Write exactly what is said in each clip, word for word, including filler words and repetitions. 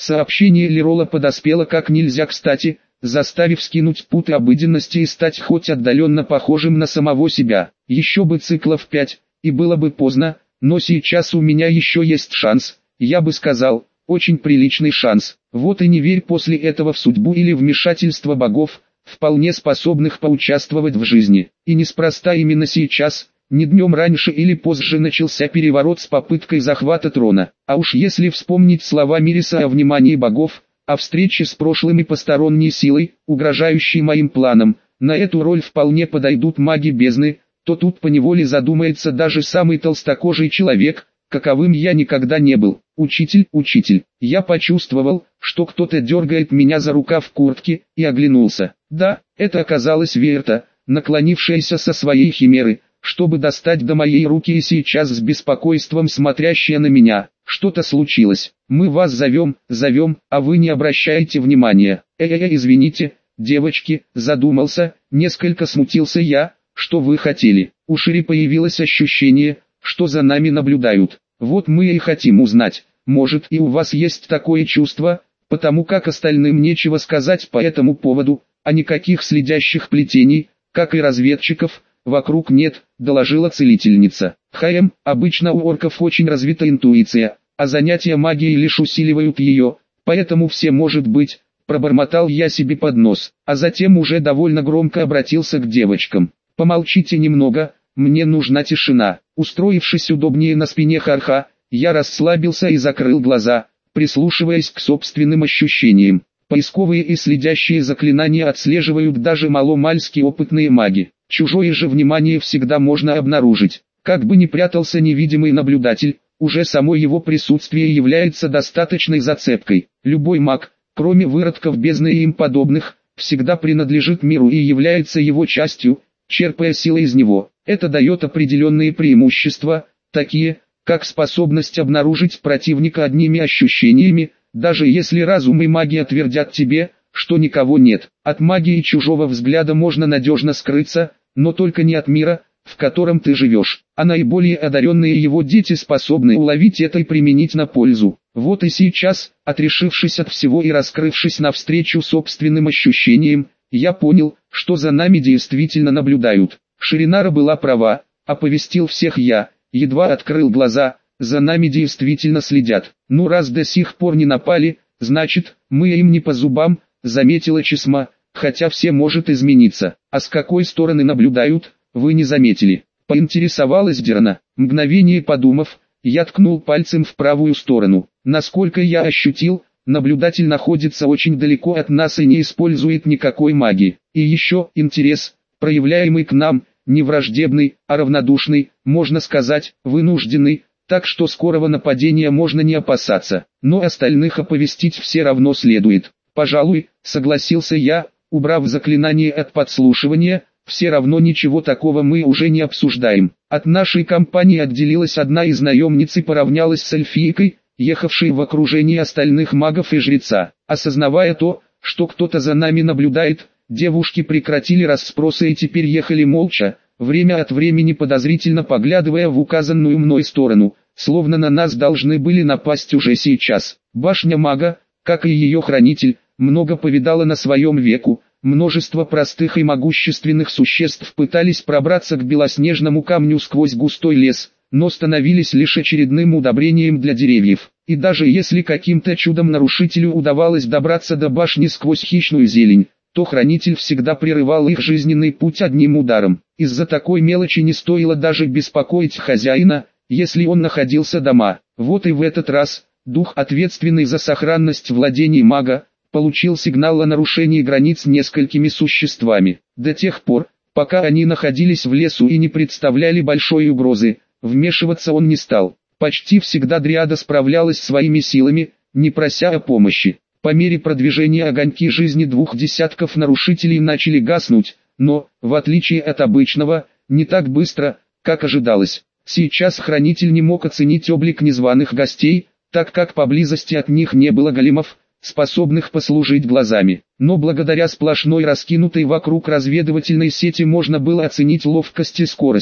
Сообщение Лерола подоспело как нельзя кстати, заставив скинуть путы обыденности и стать хоть отдаленно похожим на самого себя. Еще бы циклов пять, и было бы поздно, но сейчас у меня еще есть шанс, я бы сказал, очень приличный шанс. Вот и не верь после этого в судьбу или вмешательство богов, вполне способных поучаствовать в жизни. И неспроста именно сейчас, не днем раньше или позже начался переворот с попыткой захвата трона. А уж если вспомнить слова Мириса о внимании богов, о встрече с прошлым и посторонней силой, угрожающей моим планам, на эту роль вполне подойдут маги бездны, то тут поневоле задумается даже самый толстокожий человек, каковым я никогда не был. «Учитель, учитель!» Я почувствовал, что кто-то дергает меня за рукав куртки, и оглянулся. Да, это оказалась Верта, наклонившаяся со своей химеры, чтобы достать до моей руки и сейчас с беспокойством смотрящая на меня. «Что-то случилось. Мы вас зовем, зовем, а вы не обращаете внимания. Э-э-э, извините, девочки», задумался, несколько смутился я. «Что вы хотели?» У Шири появилось ощущение, что за нами наблюдают. Вот мы и хотим узнать, может и у вас есть такое чувство, потому как остальным нечего сказать по этому поводу, а никаких следящих плетений, как и разведчиков, вокруг нет, доложила целительница. Хэм, обычно у орков очень развита интуиция, а занятия магией лишь усиливают ее, поэтому все может быть, пробормотал я себе под нос, а затем уже довольно громко обратился к девочкам. Помолчите немного, мне нужна тишина. Устроившись удобнее на спине Харха, я расслабился и закрыл глаза, прислушиваясь к собственным ощущениям. Поисковые и следящие заклинания отслеживают даже маломальски опытные маги. Чужое же внимание всегда можно обнаружить. Как бы ни прятался невидимый наблюдатель, уже само его присутствие является достаточной зацепкой. Любой маг, кроме выродков бездны и им подобных, всегда принадлежит миру и является его частью, черпая силы из него. Это дает определенные преимущества, такие, как способность обнаружить противника одними ощущениями, даже если разум и магия твердят тебе, что никого нет. От магии чужого взгляда можно надежно скрыться, но только не от мира, в котором ты живешь. А наиболее одаренные его дети способны уловить это и применить на пользу. Вот и сейчас, отрешившись от всего и раскрывшись навстречу собственным ощущениям, я понял, что за нами действительно наблюдают. Ширинара была права, оповестил всех я, едва открыл глаза, за нами действительно следят. Ну раз до сих пор не напали, значит, мы им не по зубам, заметила Чесма, хотя все может измениться. А с какой стороны наблюдают, вы не заметили? Поинтересовалась Дерна. Мгновение подумав, я ткнул пальцем в правую сторону. Насколько я ощутил, наблюдатель находится очень далеко от нас и не использует никакой магии. И еще интерес, проявляемый к нам, не враждебный, а равнодушный, можно сказать, вынужденный, так что скорого нападения можно не опасаться, но остальных оповестить все равно следует. Пожалуй, согласился я, убрав заклинание от подслушивания, все равно ничего такого мы уже не обсуждаем. От нашей компании отделилась одна из наемниц и поравнялась с эльфийкой, ехавшей в окружении остальных магов и жреца. Осознавая то, что кто-то за нами наблюдает, девушки прекратили расспросы и теперь ехали молча, время от времени подозрительно поглядывая в указанную мной сторону, словно на нас должны были напасть уже сейчас. Башня мага, как и ее хранитель, много повидала на своем веку, множество простых и могущественных существ пытались пробраться к белоснежному камню сквозь густой лес, но становились лишь очередным удобрением для деревьев. И даже если каким-то чудом нарушителю удавалось добраться до башни сквозь хищную зелень, то хранитель всегда прерывал их жизненный путь одним ударом. Из-за такой мелочи не стоило даже беспокоить хозяина, если он находился дома. Вот и в этот раз, дух, ответственный за сохранность владений мага, получил сигнал о нарушении границ несколькими существами. До тех пор, пока они находились в лесу и не представляли большой угрозы, вмешиваться он не стал. Почти всегда Дриада справлялась своими силами, не прося о помощи. По мере продвижения огоньки жизни двух десятков нарушителей начали гаснуть, но, в отличие от обычного, не так быстро, как ожидалось. Сейчас хранитель не мог оценить облик незваных гостей, так как поблизости от них не было големов, способных послужить глазами. Но благодаря сплошной раскинутой вокруг разведывательной сети можно было оценить ловкость и скорость,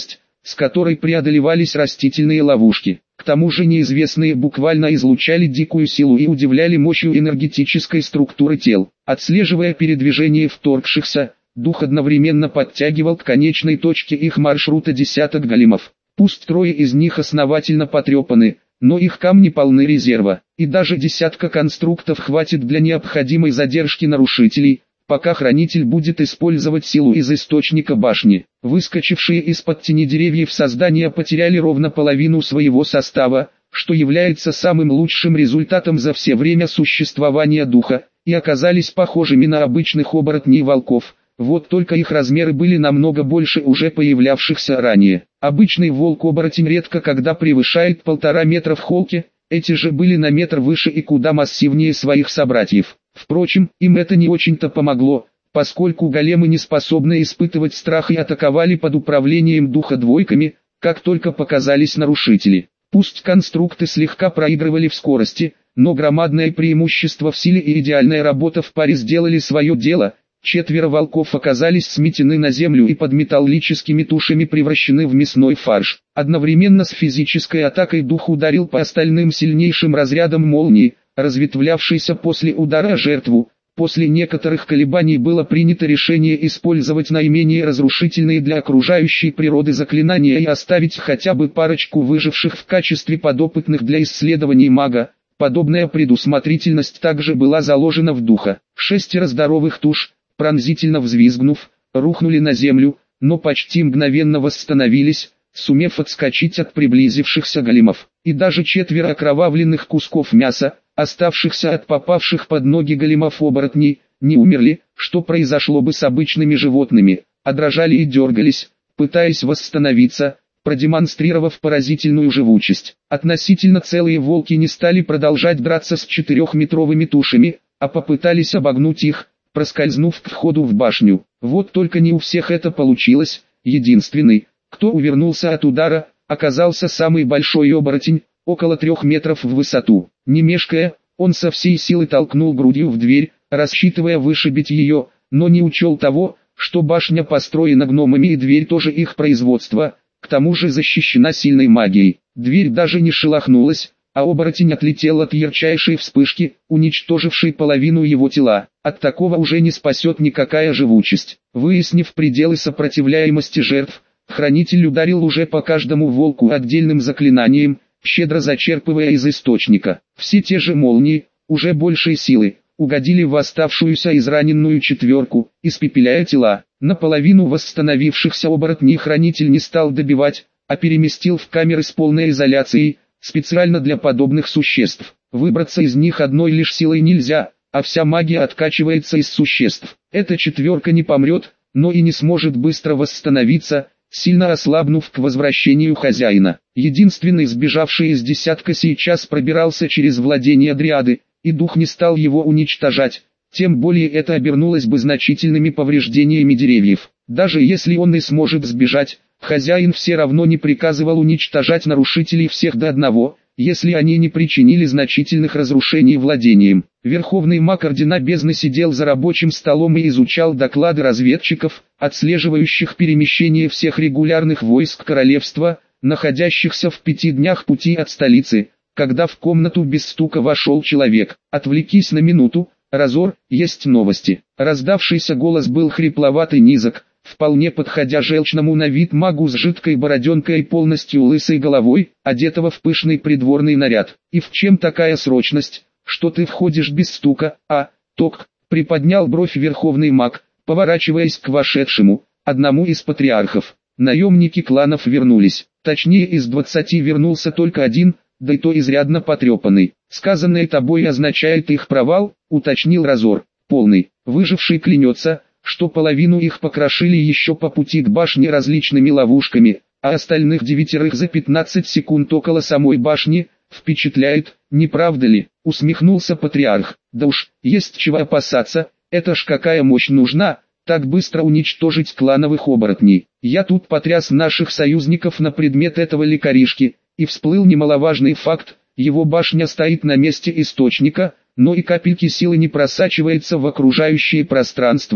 с которой преодолевались растительные ловушки. К тому же неизвестные буквально излучали дикую силу и удивляли мощью энергетической структуры тел. Отслеживая передвижение вторгшихся, дух одновременно подтягивал к конечной точке их маршрута десяток големов. Пусть трое из них основательно потрепаны, но их камни полны резерва, и даже десятка конструктов хватит для необходимой задержки нарушителей, пока хранитель будет использовать силу из источника башни. Выскочившие из-под тени деревьев создания потеряли ровно половину своего состава, что является самым лучшим результатом за все время существования духа, и оказались похожими на обычных оборотней-волков. Вот только их размеры были намного больше уже появлявшихся ранее. Обычный волк-оборотень редко когда превышает полтора метра в холке, эти же были на метр выше и куда массивнее своих собратьев. Впрочем, им это не очень-то помогло, поскольку големы не способны испытывать страх и атаковали под управлением духа двойками, как только показались нарушители. Пусть конструкты слегка проигрывали в скорости, но громадное преимущество в силе и идеальная работа в паре сделали свое дело. Четверо волков оказались сметены на землю и под металлическими тушами превращены в мясной фарш. Одновременно с физической атакой дух ударил по остальным сильнейшим разрядом молнии, разветвлявшейся после удара о жертву. После некоторых колебаний было принято решение использовать наименее разрушительные для окружающей природы заклинания и оставить хотя бы парочку выживших в качестве подопытных для исследований мага. Подобная предусмотрительность также была заложена в духа. Шестеро здоровых туш, пронзительно взвизгнув, рухнули на землю, но почти мгновенно восстановились, сумев отскочить от приблизившихся големов. И даже четверо окровавленных кусков мяса, оставшихся от попавших под ноги големов-оборотней, не умерли, что произошло бы с обычными животными, а дрожали и дергались, пытаясь восстановиться, продемонстрировав поразительную живучесть. Относительно целые волки не стали продолжать драться с четырехметровыми тушами, а попытались обогнуть их, проскользнув к входу в башню. Вот только не у всех это получилось. Единственный, кто увернулся от удара, оказался самый большой оборотень, около трех метров в высоту. Не мешкая, он со всей силы толкнул грудью в дверь, рассчитывая вышибить ее, но не учел того, что башня построена гномами и дверь тоже их производства, к тому же защищена сильной магией. Дверь даже не шелохнулась, а оборотень отлетел от ярчайшей вспышки, уничтожившей половину его тела. От такого уже не спасет никакая живучесть. Выяснив пределы сопротивляемости жертв, хранитель ударил уже по каждому волку отдельным заклинанием, щедро зачерпывая из источника. Все те же молнии, уже большей силы, угодили в оставшуюся израненную четверку, испепеляя тела. Наполовину восстановившихся оборотней хранитель не стал добивать, а переместил в камеры с полной изоляцией, специально для подобных существ. Выбраться из них одной лишь силой нельзя, а вся магия откачивается из существ. Эта четверка не помрет, но и не сможет быстро восстановиться, сильно ослабнув к возвращению хозяина. Единственный сбежавший из десятка сейчас пробирался через владение дриады, и дух не стал его уничтожать, тем более это обернулось бы значительными повреждениями деревьев. Даже если он и сможет сбежать, хозяин все равно не приказывал уничтожать нарушителей всех до одного, если они не причинили значительных разрушений владениям. Верховный маг Ордена Бездны сидел за рабочим столом и изучал доклады разведчиков, отслеживающих перемещение всех регулярных войск королевства, находящихся в пяти днях пути от столицы, когда в комнату без стука вошел человек. «Отвлекись на минуту, Разор, есть новости». Раздавшийся голос был хрипловатый низок, вполне подходя желчному на вид магу с жидкой бороденкой и полностью лысой головой, одетого в пышный придворный наряд. «И в чем такая срочность, что ты входишь без стука, а, ток?» — приподнял бровь верховный маг, поворачиваясь к вошедшему, одному из патриархов. Наемники кланов вернулись, точнее из двадцати вернулся только один, да и то изрядно потрепанный. «Сказанное тобой означает их провал», — уточнил Разор. «Полный». Выживший клянется, что половину их покрошили еще по пути к башне различными ловушками, а остальных девятерых за пятнадцать секунд около самой башни. Впечатляет, не правда ли? Усмехнулся патриарх. Да уж, есть чего опасаться, это ж какая мощь нужна, так быстро уничтожить клановых оборотней. Я тут потряс наших союзников на предмет этого лекаришки, и всплыл немаловажный факт, его башня стоит на месте источника, но и капельки силы не просачивается в окружающее пространство.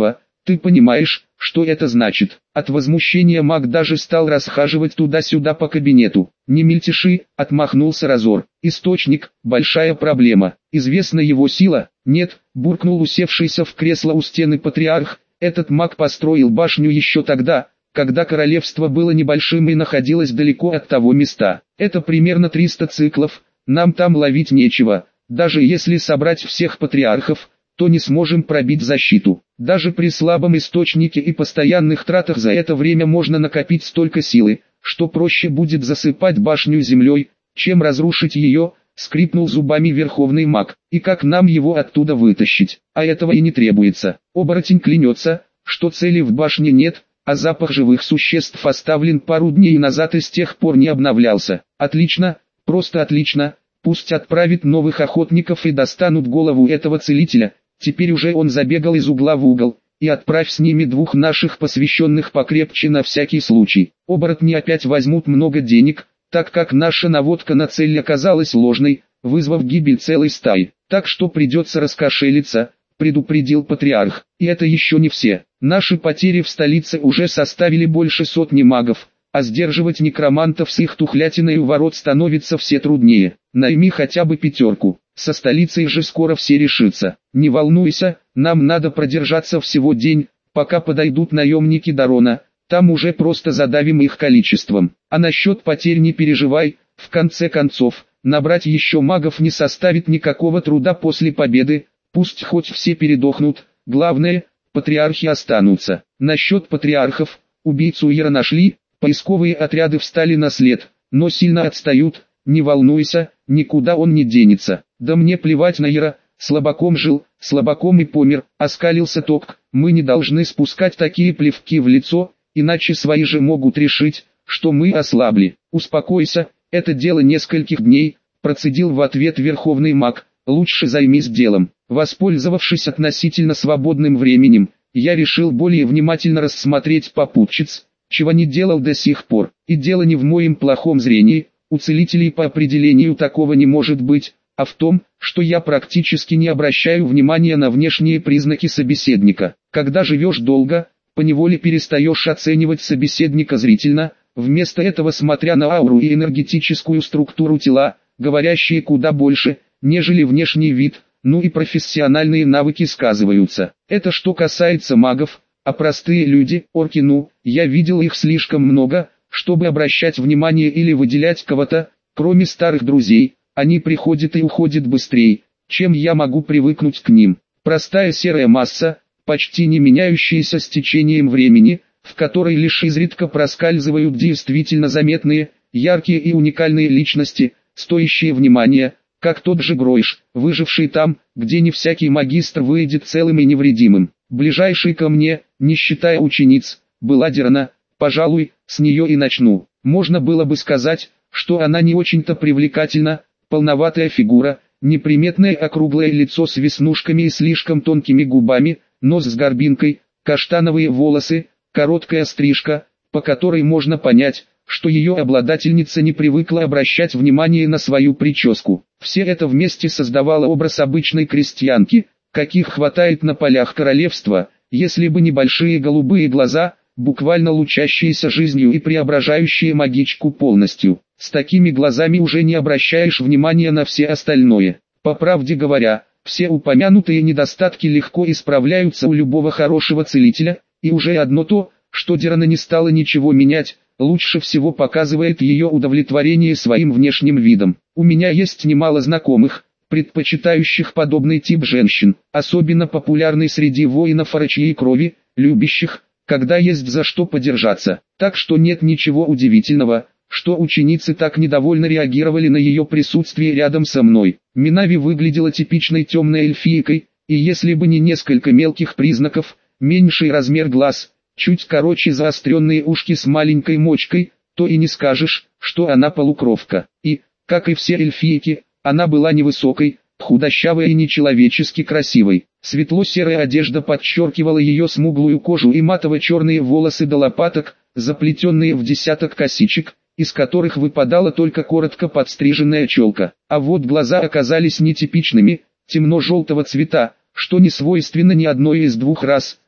Ты понимаешь, что это значит? От возмущения маг даже стал расхаживать туда-сюда по кабинету. Не мельтеши, отмахнулся Разор. Источник – большая проблема. Известна его сила? Нет, буркнул усевшийся в кресло у стены патриарх. Этот маг построил башню еще тогда, когда королевство было небольшим и находилось далеко от того места. Это примерно триста циклов, нам там ловить нечего. Даже если собрать всех патриархов, то не сможем пробить защиту. Даже при слабом источнике и постоянных тратах за это время можно накопить столько силы, что проще будет засыпать башню землей, чем разрушить ее, скрипнул зубами верховный маг. И как нам его оттуда вытащить? А этого и не требуется. Оборотень клянется, что цели в башне нет, а запах живых существ оставлен пару дней назад и с тех пор не обновлялся. Отлично, просто отлично. Пусть отправит новых охотников и достанут голову этого целителя. Теперь уже он забегал из угла в угол, и отправь с ними двух наших посвященных покрепче на всякий случай. Оборотни опять возьмут много денег, так как наша наводка на цель оказалась ложной, вызвав гибель целой стаи. Так что придется раскошелиться, предупредил патриарх. И это еще не все. Наши потери в столице уже составили больше сотни магов, а сдерживать некромантов с их тухлятиной у ворот становится все труднее. Найми хотя бы пятерку. Со столицей же скоро все решится. Не волнуйся, нам надо продержаться всего день, пока подойдут наемники Дарона, там уже просто задавим их количеством. А насчет потерь не переживай, в конце концов, набрать еще магов не составит никакого труда после победы, пусть хоть все передохнут, главное, патриархи останутся. Насчет патриархов, убийцу Ира нашли, поисковые отряды встали на след, но сильно отстают, не волнуйся, никуда он не денется. Да мне плевать на Ира, слабаком жил, слабаком и помер, оскалился Ток. Мы не должны спускать такие плевки в лицо, иначе свои же могут решить, что мы ослабли. Успокойся, это дело нескольких дней, процедил в ответ верховный маг. Лучше займись делом. Воспользовавшись относительно свободным временем, я решил более внимательно рассмотреть попутчиц, чего не делал до сих пор. И дело не в моем плохом зрении, у целителей по определению такого не может быть, а в том, что я практически не обращаю внимания на внешние признаки собеседника. Когда живешь долго, поневоле перестаешь оценивать собеседника зрительно, вместо этого смотря на ауру и энергетическую структуру тела, говорящие куда больше, нежели внешний вид, ну и профессиональные навыки сказываются. Это что касается магов, а простые люди, орки, ну, я видел их слишком много, чтобы обращать внимание или выделять кого-то, кроме старых друзей. Они приходят и уходят быстрее, чем я могу привыкнуть к ним. Простая серая масса, почти не меняющаяся с течением времени, в которой лишь изредка проскальзывают действительно заметные, яркие и уникальные личности, стоящие внимания, как тот же Гройш, выживший там, где не всякий магистр выйдет целым и невредимым. Ближайший ко мне, не считая учениц, была Дирана, пожалуй, с нее и начну. Можно было бы сказать, что она не очень-то привлекательна, полноватая фигура, неприметное округлое лицо с веснушками и слишком тонкими губами, нос с горбинкой, каштановые волосы, короткая стрижка, по которой можно понять, что ее обладательница не привыкла обращать внимание на свою прическу. Все это вместе создавало образ обычной крестьянки, каких хватает на полях королевства, если бы не большие голубые глаза, буквально лучащиеся жизнью и преображающие магичку полностью. С такими глазами уже не обращаешь внимания на все остальное. По правде говоря, все упомянутые недостатки легко исправляются у любого хорошего целителя, и уже одно то, что Дирана не стала ничего менять, лучше всего показывает ее удовлетворение своим внешним видом. У меня есть немало знакомых, предпочитающих подобный тип женщин, особенно популярный среди воинов орочьей крови, любящих, когда есть за что подержаться. Так что нет ничего удивительного, что ученицы так недовольно реагировали на ее присутствие рядом со мной. Минави выглядела типичной темной эльфийкой, и если бы не несколько мелких признаков, меньший размер глаз, чуть короче заостренные ушки с маленькой мочкой, то и не скажешь, что она полукровка. И, как и все эльфийки, она была невысокой, худощавой и нечеловечески красивой. Светло-серая одежда подчеркивала ее смуглую кожу и матово-черные волосы до лопаток, заплетенные в десяток косичек, из которых выпадала только коротко подстриженная челка. А вот глаза оказались нетипичными, темно-желтого цвета, что не свойственно ни одной из двух рас,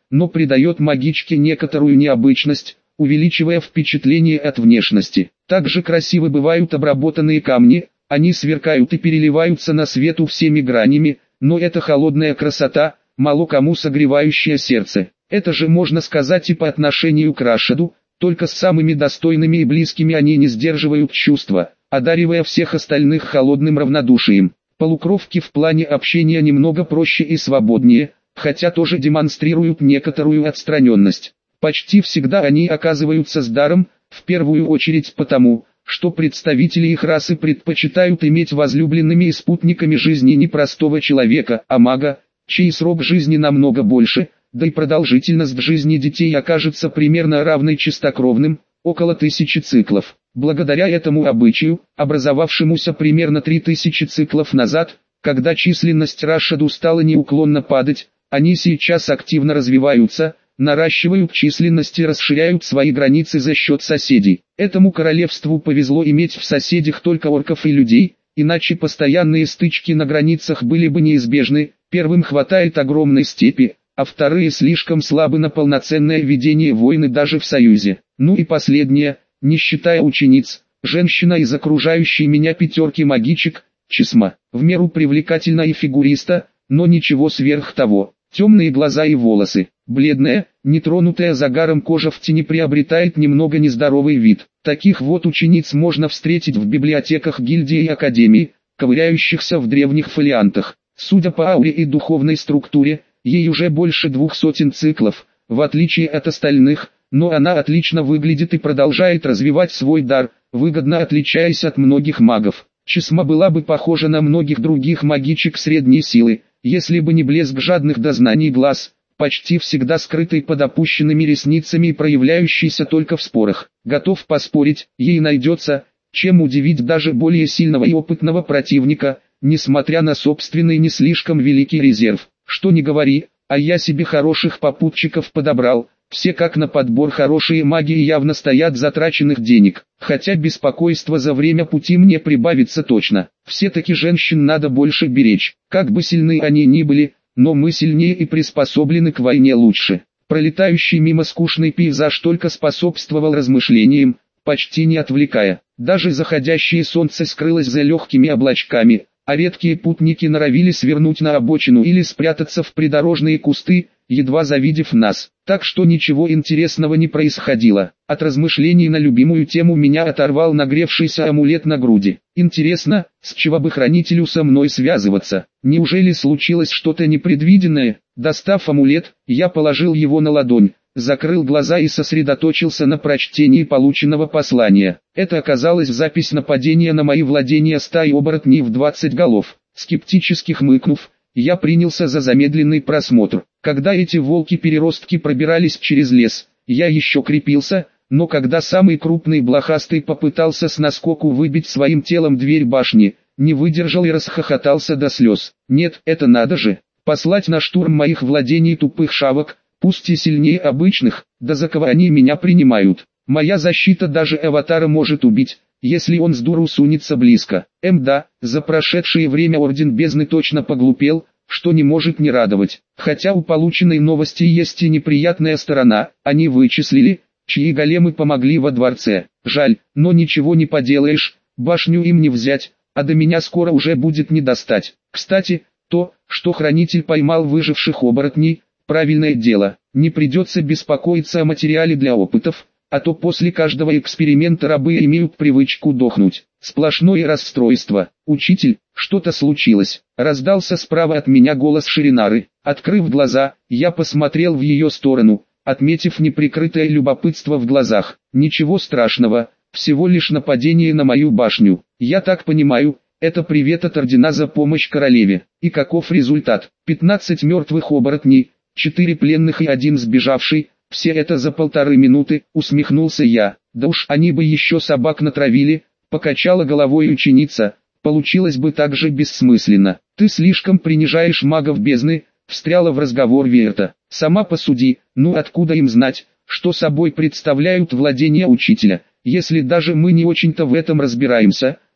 но придает магичке некоторую необычность, увеличивая впечатление от внешности. Также красивы бывают обработанные камни, они сверкают и переливаются на свету всеми гранями, но это холодная красота, мало кому согревающая сердце. Это же можно сказать и по отношению к Рашиду, только с самыми достойными и близкими они не сдерживают чувства, одаривая всех остальных холодным равнодушием. Полукровки в плане общения немного проще и свободнее, хотя тоже демонстрируют некоторую отстраненность. Почти всегда они оказываются с даром, в первую очередь потому, что представители их расы предпочитают иметь возлюбленными и спутниками жизни не простого человека, а мага, чей срок жизни намного больше, да и продолжительность жизни детей окажется примерно равной чистокровным, около тысячи циклов. Благодаря этому обычаю, образовавшемуся примерно три тысячи циклов назад, когда численность Рашиду стала неуклонно падать, они сейчас активно развиваются, наращивают численность и расширяют свои границы за счет соседей. Этому королевству повезло иметь в соседях только орков и людей, иначе постоянные стычки на границах были бы неизбежны. Первым хватает огромной степи, а вторые слишком слабы на полноценное ведение войны даже в союзе. Ну и последнее, не считая учениц, женщина из окружающей меня пятерки магичек, Чесма, в меру привлекательна и фигуриста, но ничего сверх того. Темные глаза и волосы, бледная, нетронутая загаром кожа в тени приобретает немного нездоровый вид. Таких вот учениц можно встретить в библиотеках гильдии и академии, ковыряющихся в древних фолиантах. Судя по ауре и духовной структуре, ей уже больше двух сотен циклов, в отличие от остальных, но она отлично выглядит и продолжает развивать свой дар, выгодно отличаясь от многих магов. Чесма была бы похожа на многих других магичек средней силы, если бы не блеск жадных до знаний глаз, почти всегда скрытый под опущенными ресницами и проявляющийся только в спорах. Готов поспорить, ей найдется, чем удивить даже более сильного и опытного противника, несмотря на собственный не слишком великий резерв. Что ни говори, а я себе хороших попутчиков подобрал, все как на подбор хорошие маги и явно стоят затраченных денег, хотя беспокойство за время пути мне прибавится точно. Все-таки женщин надо больше беречь, как бы сильны они ни были, но мы сильнее и приспособлены к войне лучше. Пролетающий мимо скучный пейзаж только способствовал размышлениям, почти не отвлекая. Даже заходящее солнце скрылось за легкими облачками, а редкие путники норовили свернуть на обочину или спрятаться в придорожные кусты, едва завидев нас. Так что ничего интересного не происходило. От размышлений на любимую тему меня оторвал нагревшийся амулет на груди. Интересно, с чего бы хранителю со мной связываться? Неужели случилось что-то непредвиденное? Достав амулет, я положил его на ладонь, закрыл глаза и сосредоточился на прочтении полученного послания. Это оказалась запись нападения на мои владения стаи оборотней в двадцать голов. Скептически хмыкнув, я принялся за замедленный просмотр. Когда эти волки-переростки пробирались через лес, я еще крепился, но когда самый крупный блохастый попытался с наскоку выбить своим телом дверь башни, не выдержал и расхохотался до слез. Нет, это надо же, послать на штурм моих владений тупых шавок, пусть и сильнее обычных, да за кого они меня принимают. Моя защита даже аватара может убить, если он с дуру сунется близко. Мда, за прошедшее время Орден Бездны точно поглупел, что не может не радовать. Хотя у полученной новости есть и неприятная сторона, они вычислили, чьи големы помогли во дворце. Жаль, но ничего не поделаешь, башню им не взять, а до меня скоро уже будет не достать. Кстати, то, что хранитель поймал выживших оборотней, правильное дело, не придется беспокоиться о материале для опытов, а то после каждого эксперимента рабы имеют привычку дохнуть. Сплошное расстройство. «Учитель, что-то случилось», — раздался справа от меня голос Ширинары. Открыв глаза, я посмотрел в ее сторону, отметив неприкрытое любопытство в глазах. «Ничего страшного, всего лишь нападение на мою башню. Я так понимаю, это привет от Ордена за помощь королеве. И каков результат? пятнадцать мертвых оборотней, четыре пленных и один сбежавший. Все это за полторы минуты», — усмехнулся я. «Да уж они бы еще собак натравили», — покачала головой ученица. «Получилось бы так же бессмысленно. Ты слишком принижаешь магов бездны», — встряла в разговор Верта. «Сама посуди, ну откуда им знать, что собой представляют владения учителя, если даже мы не очень-то в этом разбираемся», —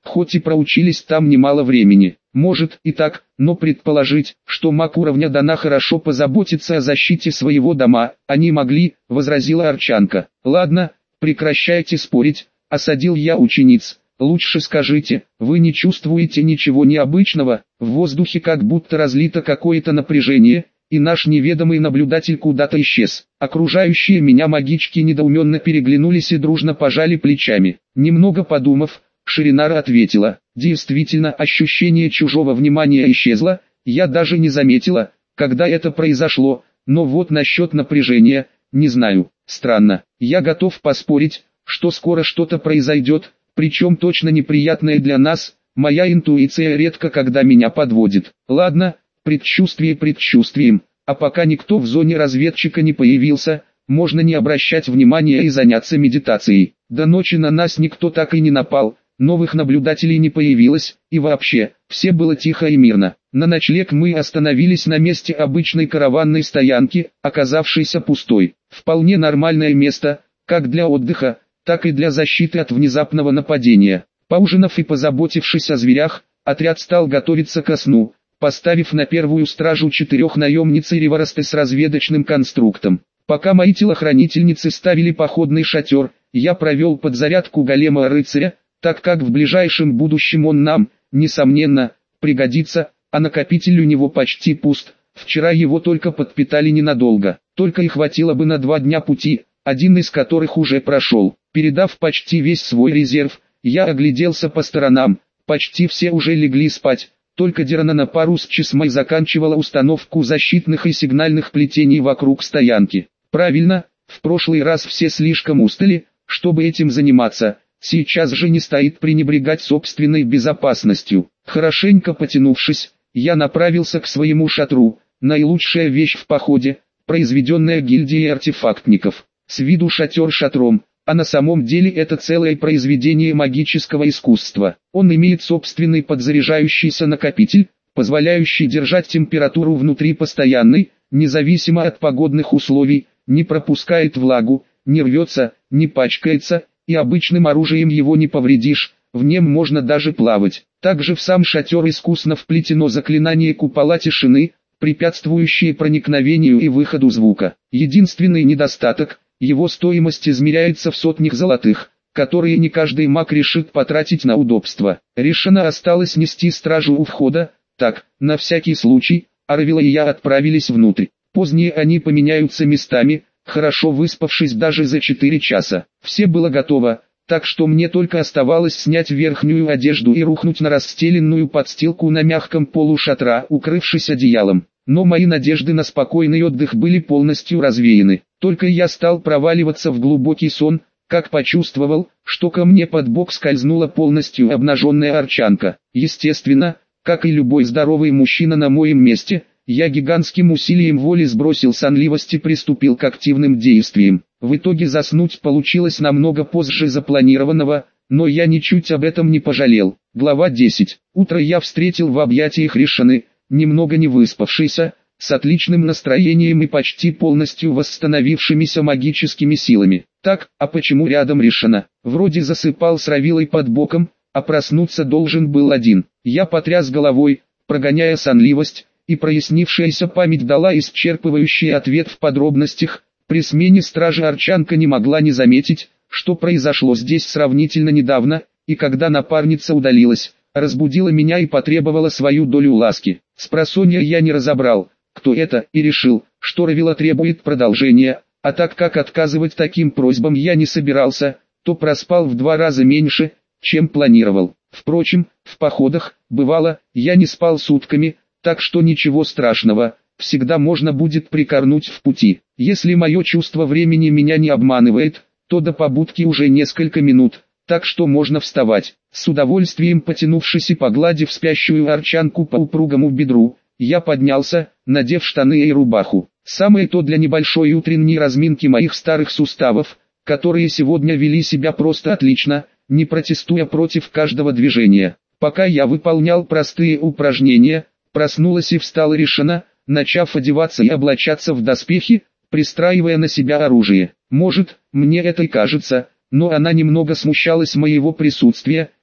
хоть и проучились там немало времени. Может и так, но предположить, что маг уровня Дана хорошо позаботится о защите своего дома, они могли, возразила Арчанка. Ладно, прекращайте спорить, осадил я учениц. Лучше скажите, вы не чувствуете ничего необычного? В воздухе как будто разлито какое-то напряжение, и наш неведомый наблюдатель куда-то исчез. Окружающие меня магички недоуменно переглянулись и дружно пожали плечами. Немного подумав, Ширинара ответила: действительно, ощущение чужого внимания исчезло, я даже не заметила, когда это произошло, но вот насчет напряжения, не знаю, странно. Я готов поспорить, что скоро что-то произойдет, причем точно неприятное для нас. Моя интуиция редко когда меня подводит. Ладно, предчувствие предчувствием, а пока никто в зоне разведчика не появился, можно не обращать внимания и заняться медитацией. До ночи на нас никто так и не напал, новых наблюдателей не появилось, и вообще, все было тихо и мирно. На ночлег мы остановились на месте обычной караванной стоянки, оказавшейся пустой. Вполне нормальное место, как для отдыха, так и для защиты от внезапного нападения. Поужинав и позаботившись о зверях, отряд стал готовиться ко сну, поставив на первую стражу четырех наемниц и реворосты с разведочным конструктом. Пока мои телохранительницы ставили походный шатер, я провел подзарядку голема-рыцаря, так как в ближайшем будущем он нам, несомненно, пригодится, а накопитель у него почти пуст. Вчера его только подпитали ненадолго, только и хватило бы на два дня пути, один из которых уже прошел. Передав почти весь свой резерв, я огляделся по сторонам, почти все уже легли спать, только Дирана на пару с Чесмой заканчивала установку защитных и сигнальных плетений вокруг стоянки. Правильно, в прошлый раз все слишком устали, чтобы этим заниматься, сейчас же не стоит пренебрегать собственной безопасностью. Хорошенько потянувшись, я направился к своему шатру, наилучшая вещь в походе, произведенная гильдией артефактников. С виду шатер шатром, а на самом деле это целое произведение магического искусства. Он имеет собственный подзаряжающийся накопитель, позволяющий держать температуру внутри постоянной, независимо от погодных условий, не пропускает влагу, не рвется, не пачкается, и обычным оружием его не повредишь, в нем можно даже плавать. Также в сам шатер искусно вплетено заклинание купола тишины, препятствующее проникновению и выходу звука. Единственный недостаток – его стоимость измеряется в сотнях золотых, которые не каждый маг решит потратить на удобство. Решено осталось нести стражу у входа, так, на всякий случай, Арвила и я отправились внутрь. Позднее они поменяются местами, хорошо выспавшись даже за четыре часа. Все было готово, так что мне только оставалось снять верхнюю одежду и рухнуть на расстеленную подстилку на мягком полу шатра, укрывшись одеялом. Но мои надежды на спокойный отдых были полностью развеяны. Только я стал проваливаться в глубокий сон, как почувствовал, что ко мне под бок скользнула полностью обнаженная Арчанка. Естественно, как и любой здоровый мужчина на моем месте, я гигантским усилием воли сбросил сонливость и приступил к активным действиям. В итоге заснуть получилось намного позже запланированного, но я ничуть об этом не пожалел. Глава десять. Утро я встретил в объятиях Ришаны, немного не выспавшийся, с отличным настроением и почти полностью восстановившимися магическими силами. Так, а почему рядом Ришана? Вроде засыпал с Равилой под боком, а проснуться должен был один. Я потряс головой, прогоняя сонливость, и прояснившаяся память дала исчерпывающий ответ в подробностях. При смене стражи Арчанка не могла не заметить, что произошло здесь сравнительно недавно, и когда напарница удалилась, разбудила меня и потребовала свою долю ласки. Спросонья я не разобрал, кто это, и решил, что Равила требует продолжения, а так как отказывать таким просьбам я не собирался, то проспал в два раза меньше, чем планировал. Впрочем, в походах, бывало, я не спал сутками, так что ничего страшного, всегда можно будет прикорнуть в пути. Если мое чувство времени меня не обманывает, то до побудки уже несколько минут, так что можно вставать. С удовольствием потянувшись и погладив спящую Арчанку по упругому бедру, я поднялся, надев штаны и рубаху. Самое то для небольшой утренней разминки моих старых суставов, которые сегодня вели себя просто отлично, не протестуя против каждого движения. Пока я выполнял простые упражнения, проснулась и встала Ришана, начав одеваться и облачаться в доспехи, пристраивая на себя оружие. Может, мне это и кажется, но она немного смущалась моего присутствия,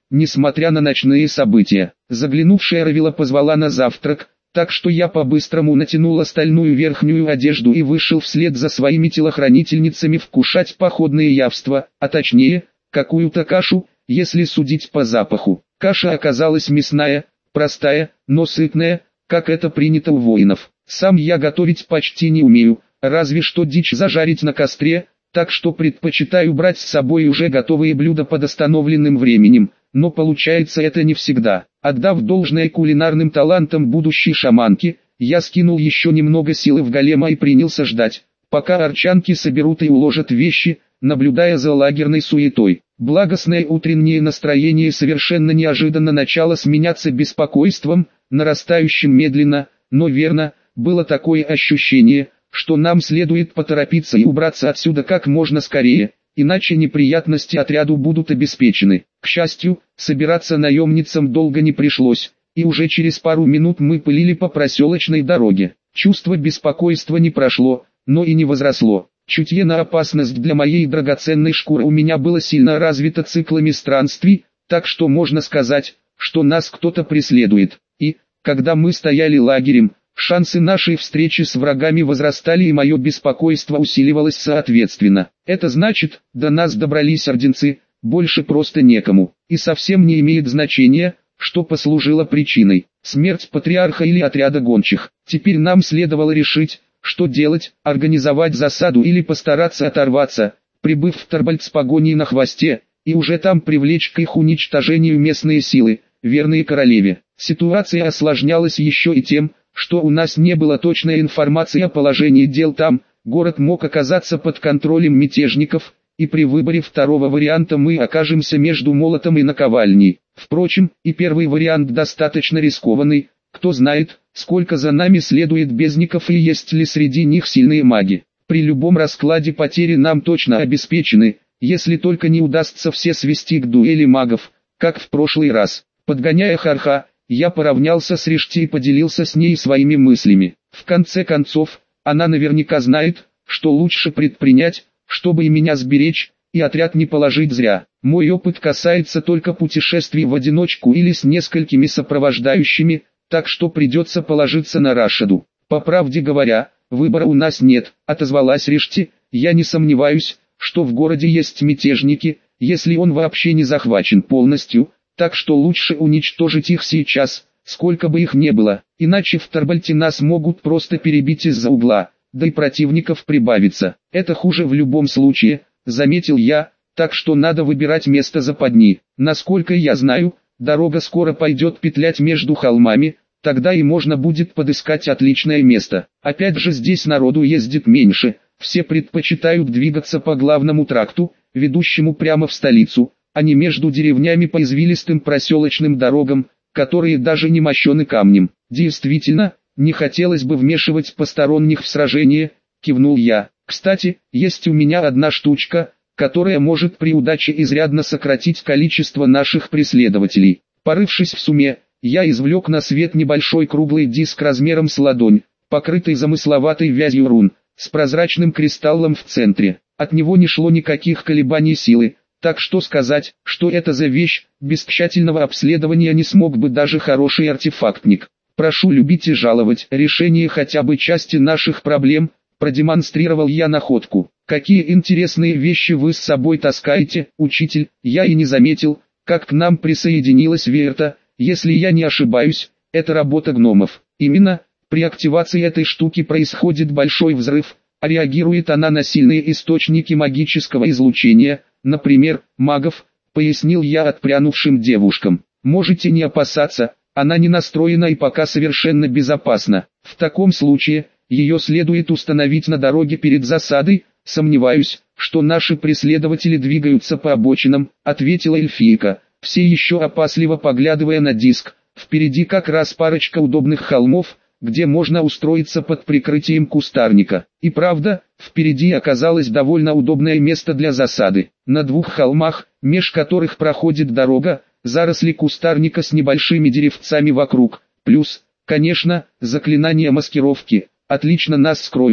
несмотря на ночные события. Заглянувшая Равила позвала на завтрак, так что я по-быстрому натянул остальную верхнюю одежду и вышел вслед за своими телохранительницами вкушать походные явства, а точнее, какую-то кашу, если судить по запаху. Каша оказалась мясная, простая, но сытная, как это принято у воинов. Сам я готовить почти не умею, разве что дичь зажарить на костре, так что предпочитаю брать с собой уже готовые блюда под остановленным временем, но получается это не всегда. Отдав должное кулинарным талантам будущей шаманки, я скинул еще немного силы в голема и принялся ждать, пока арчанки соберут и уложат вещи, наблюдая за лагерной суетой. Благостное утреннее настроение совершенно неожиданно начало сменяться беспокойством, нарастающим медленно, но верно. Было такое ощущение, что нам следует поторопиться и убраться отсюда как можно скорее, иначе неприятности отряду будут обеспечены. К счастью, собираться наемницам долго не пришлось, и уже через пару минут мы пылили по проселочной дороге. Чувство беспокойства не прошло, но и не возросло. Чутье на опасность для моей драгоценной шкуры у меня было сильно развито циклами странствий, так что можно сказать, что нас кто-то преследует. И, когда мы стояли лагерем, шансы нашей встречи с врагами возрастали и мое беспокойство усиливалось соответственно. Это значит, до нас добрались орденцы, больше просто некому. И совсем не имеет значения, что послужило причиной. Смерть патриарха или отряда гончих. Теперь нам следовало решить, что делать, организовать засаду или постараться оторваться, прибыв в Торбальд с погоней на хвосте, и уже там привлечь к их уничтожению местные силы, верные королеве. Ситуация осложнялась еще и тем, что у нас не было точной информации о положении дел там, город мог оказаться под контролем мятежников, и при выборе второго варианта мы окажемся между молотом и наковальней. Впрочем, и первый вариант достаточно рискованный, кто знает, сколько за нами следует бездников и есть ли среди них сильные маги. При любом раскладе потери нам точно обеспечены, если только не удастся все свести к дуэли магов, как в прошлый раз. Подгоняя Харха, я поравнялся с Ришти и поделился с ней своими мыслями. В конце концов, она наверняка знает, что лучше предпринять, чтобы и меня сберечь, и отряд не положить зря. Мой опыт касается только путешествий в одиночку или с несколькими сопровождающими, так что придется положиться на Рашиду. По правде говоря, выбора у нас нет, отозвалась Ришти. Я не сомневаюсь, что в городе есть мятежники, если он вообще не захвачен полностью, так что лучше уничтожить их сейчас, сколько бы их не было, иначе в Торбальте нас могут просто перебить из-за угла, да и противников прибавится. Это хуже в любом случае, заметил я, так что надо выбирать место западни. Насколько я знаю, дорога скоро пойдет петлять между холмами, тогда и можно будет подыскать отличное место. Опять же здесь народу ездит меньше, все предпочитают двигаться по главному тракту, ведущему прямо в столицу, а не между деревнями по извилистым проселочным дорогам, которые даже не мощены камнем. Действительно, не хотелось бы вмешивать посторонних в сражение, кивнул я. Кстати, есть у меня одна штучка, которая может при удаче изрядно сократить количество наших преследователей. Порывшись в суме, я извлек на свет небольшой круглый диск размером с ладонь, покрытый замысловатой вязью рун, с прозрачным кристаллом в центре. От него не шло никаких колебаний силы, так что сказать, что это за вещь, без тщательного обследования не смог бы даже хороший артефактник. Прошу любить и жаловать, решение хотя бы части наших проблем, продемонстрировал я находку. Какие интересные вещи вы с собой таскаете, учитель, я и не заметил, как к нам присоединилась Верта, если я не ошибаюсь, это работа гномов. Именно, при активации этой штуки происходит большой взрыв, а реагирует она на сильные источники магического излучения, например, магов, пояснил я отпрянувшим девушкам. Можете не опасаться, она не настроена и пока совершенно безопасна. В таком случае, ее следует установить на дороге перед засадой. Сомневаюсь, что наши преследователи двигаются по обочинам, ответила эльфийка, все еще опасливо поглядывая на диск. Впереди как раз парочка удобных холмов, где можно устроиться под прикрытием кустарника. И правда, впереди оказалось довольно удобное место для засады. На двух холмах, меж которых проходит дорога, заросли кустарника с небольшими деревцами вокруг. Плюс, конечно, заклинания маскировки. Отлично нас скроют.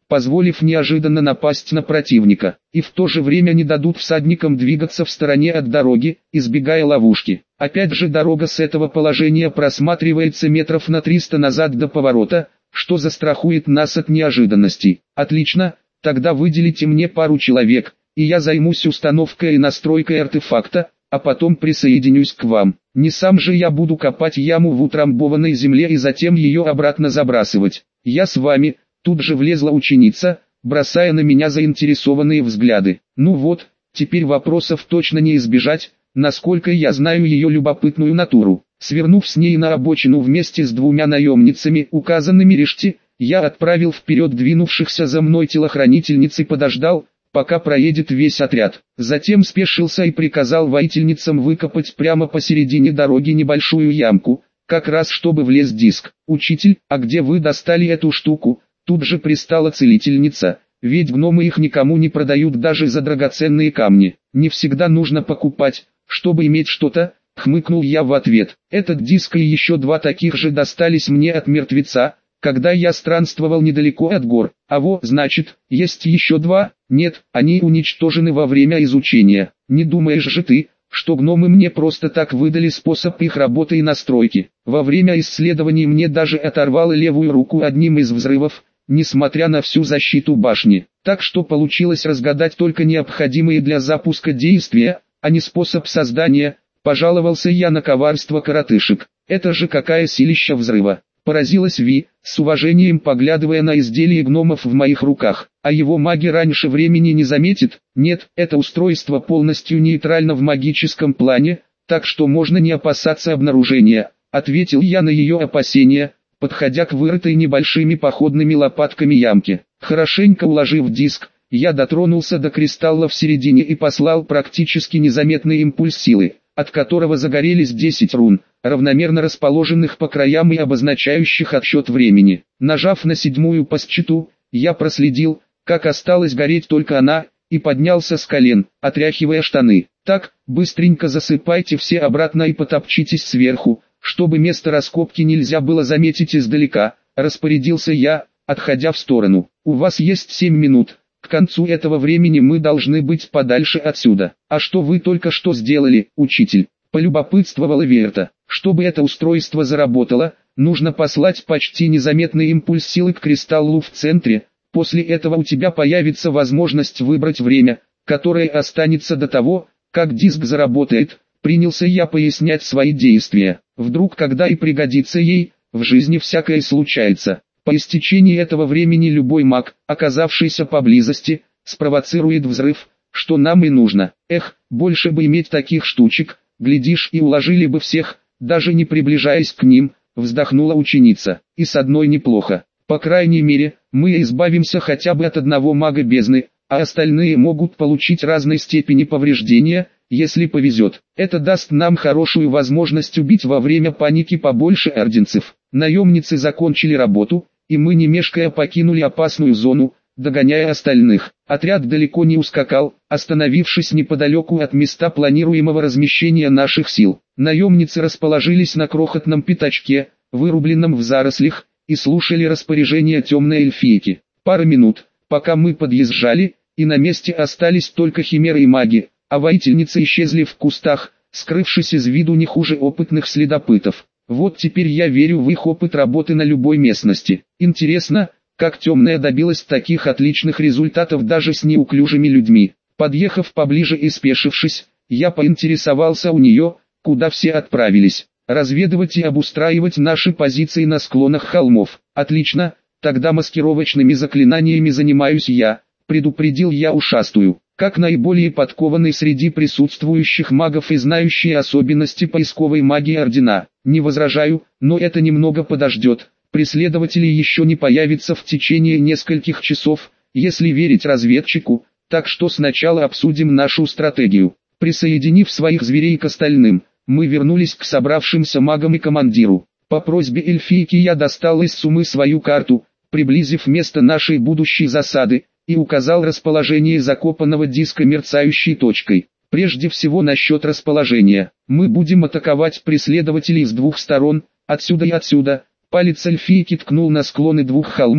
позволив неожиданно напасть на противника, и в то же время не дадут всадникам двигаться в стороне от дороги, избегая ловушки. Опять же дорога с этого положения просматривается метров на триста назад до поворота, что застрахует нас от неожиданностей. Отлично, тогда выделите мне пару человек, и я займусь установкой и настройкой артефакта, а потом присоединюсь к вам. Не сам же я буду копать яму в утрамбованной земле и затем ее обратно забрасывать. Я с вами. Тут же влезла ученица, бросая на меня заинтересованные взгляды. Ну вот, теперь вопросов точно не избежать, насколько я знаю ее любопытную натуру. Свернув с ней на обочину вместе с двумя наемницами, указанными Решти, я отправил вперед двинувшихся за мной телохранительниц и подождал, пока проедет весь отряд. Затем спешился и приказал воительницам выкопать прямо посередине дороги небольшую ямку, как раз чтобы влез диск. «Учитель, а где вы достали эту штуку?» Тут же пристала целительница, ведь гномы их никому не продают даже за драгоценные камни. Не всегда нужно покупать, чтобы иметь что-то, хмыкнул я в ответ. Этот диск и еще два таких же достались мне от мертвеца, когда я странствовал недалеко от гор. А во, значит, есть еще два? Нет, они уничтожены во время изучения. Не думаешь же ты, что гномы мне просто так выдали способ их работы и настройки? Во время исследований мне даже оторвало левую руку одним из взрывов, несмотря на всю защиту башни. Так что получилось разгадать только необходимые для запуска действия, а не способ создания. Пожаловался я на коварство коротышек. Это же какая силища взрыва. Поразилась Ви, с уважением поглядывая на изделие гномов в моих руках. А его маги раньше времени не заметит? Нет, это устройство полностью нейтрально в магическом плане, так что можно не опасаться обнаружения. Ответил я на ее опасения, подходя к вырытой небольшими походными лопатками ямке. Хорошенько уложив диск, я дотронулся до кристалла в середине и послал практически незаметный импульс силы, от которого загорелись десять рун, равномерно расположенных по краям и обозначающих отсчет времени. Нажав на седьмую по счету, я проследил, как осталось гореть только она, и поднялся с колен, отряхивая штаны. Так, быстренько засыпайте все обратно и потопчитесь сверху, чтобы место раскопки нельзя было заметить издалека, распорядился я, отходя в сторону. У вас есть семь минут, к концу этого времени мы должны быть подальше отсюда. А что вы только что сделали, учитель? Полюбопытствовала Верта. Чтобы это устройство заработало, нужно послать почти незаметный импульс силы к кристаллу в центре. После этого у тебя появится возможность выбрать время, которое останется до того, как диск заработает. Принялся я пояснять свои действия. Вдруг когда и пригодится ей, в жизни всякое случается. По истечении этого времени любой маг, оказавшийся поблизости, спровоцирует взрыв, что нам и нужно. Эх, больше бы иметь таких штучек, глядишь и уложили бы всех, даже не приближаясь к ним, вздохнула ученица. И с одной неплохо. По крайней мере, мы избавимся хотя бы от одного мага бездны, а остальные могут получить разной степени повреждения, если повезет. Это даст нам хорошую возможность убить во время паники побольше орденцев. Наемницы закончили работу, и мы не мешкая покинули опасную зону, догоняя остальных. Отряд далеко не ускакал, остановившись неподалеку от места планируемого размещения наших сил. Наемницы расположились на крохотном пятачке, вырубленном в зарослях, и слушали распоряжения темной эльфийки. Пара минут, пока мы подъезжали, и на месте остались только химеры и маги, а воительницы исчезли в кустах, скрывшись из виду не хуже опытных следопытов. Вот теперь я верю в их опыт работы на любой местности. Интересно, как темная добилась таких отличных результатов даже с неуклюжими людьми. Подъехав поближе и спешившись, я поинтересовался у нее, куда все отправились. Разведывать и обустраивать наши позиции на склонах холмов. Отлично, тогда маскировочными заклинаниями занимаюсь я, предупредил я ушастую. Как наиболее подкованный среди присутствующих магов и знающий особенности поисковой магии Ордена. Не возражаю, но это немного подождет. Преследователи еще не появятся в течение нескольких часов, если верить разведчику, так что сначала обсудим нашу стратегию. Присоединив своих зверей к остальным, мы вернулись к собравшимся магам и командиру. По просьбе эльфийки я достал из суммы свою карту, приблизив место нашей будущей засады, и указал расположение закопанного диска мерцающей точкой. Прежде всего насчет расположения. Мы будем атаковать преследователей с двух сторон, отсюда и отсюда. Палец эльфийки ткнул на склоны двух холмов,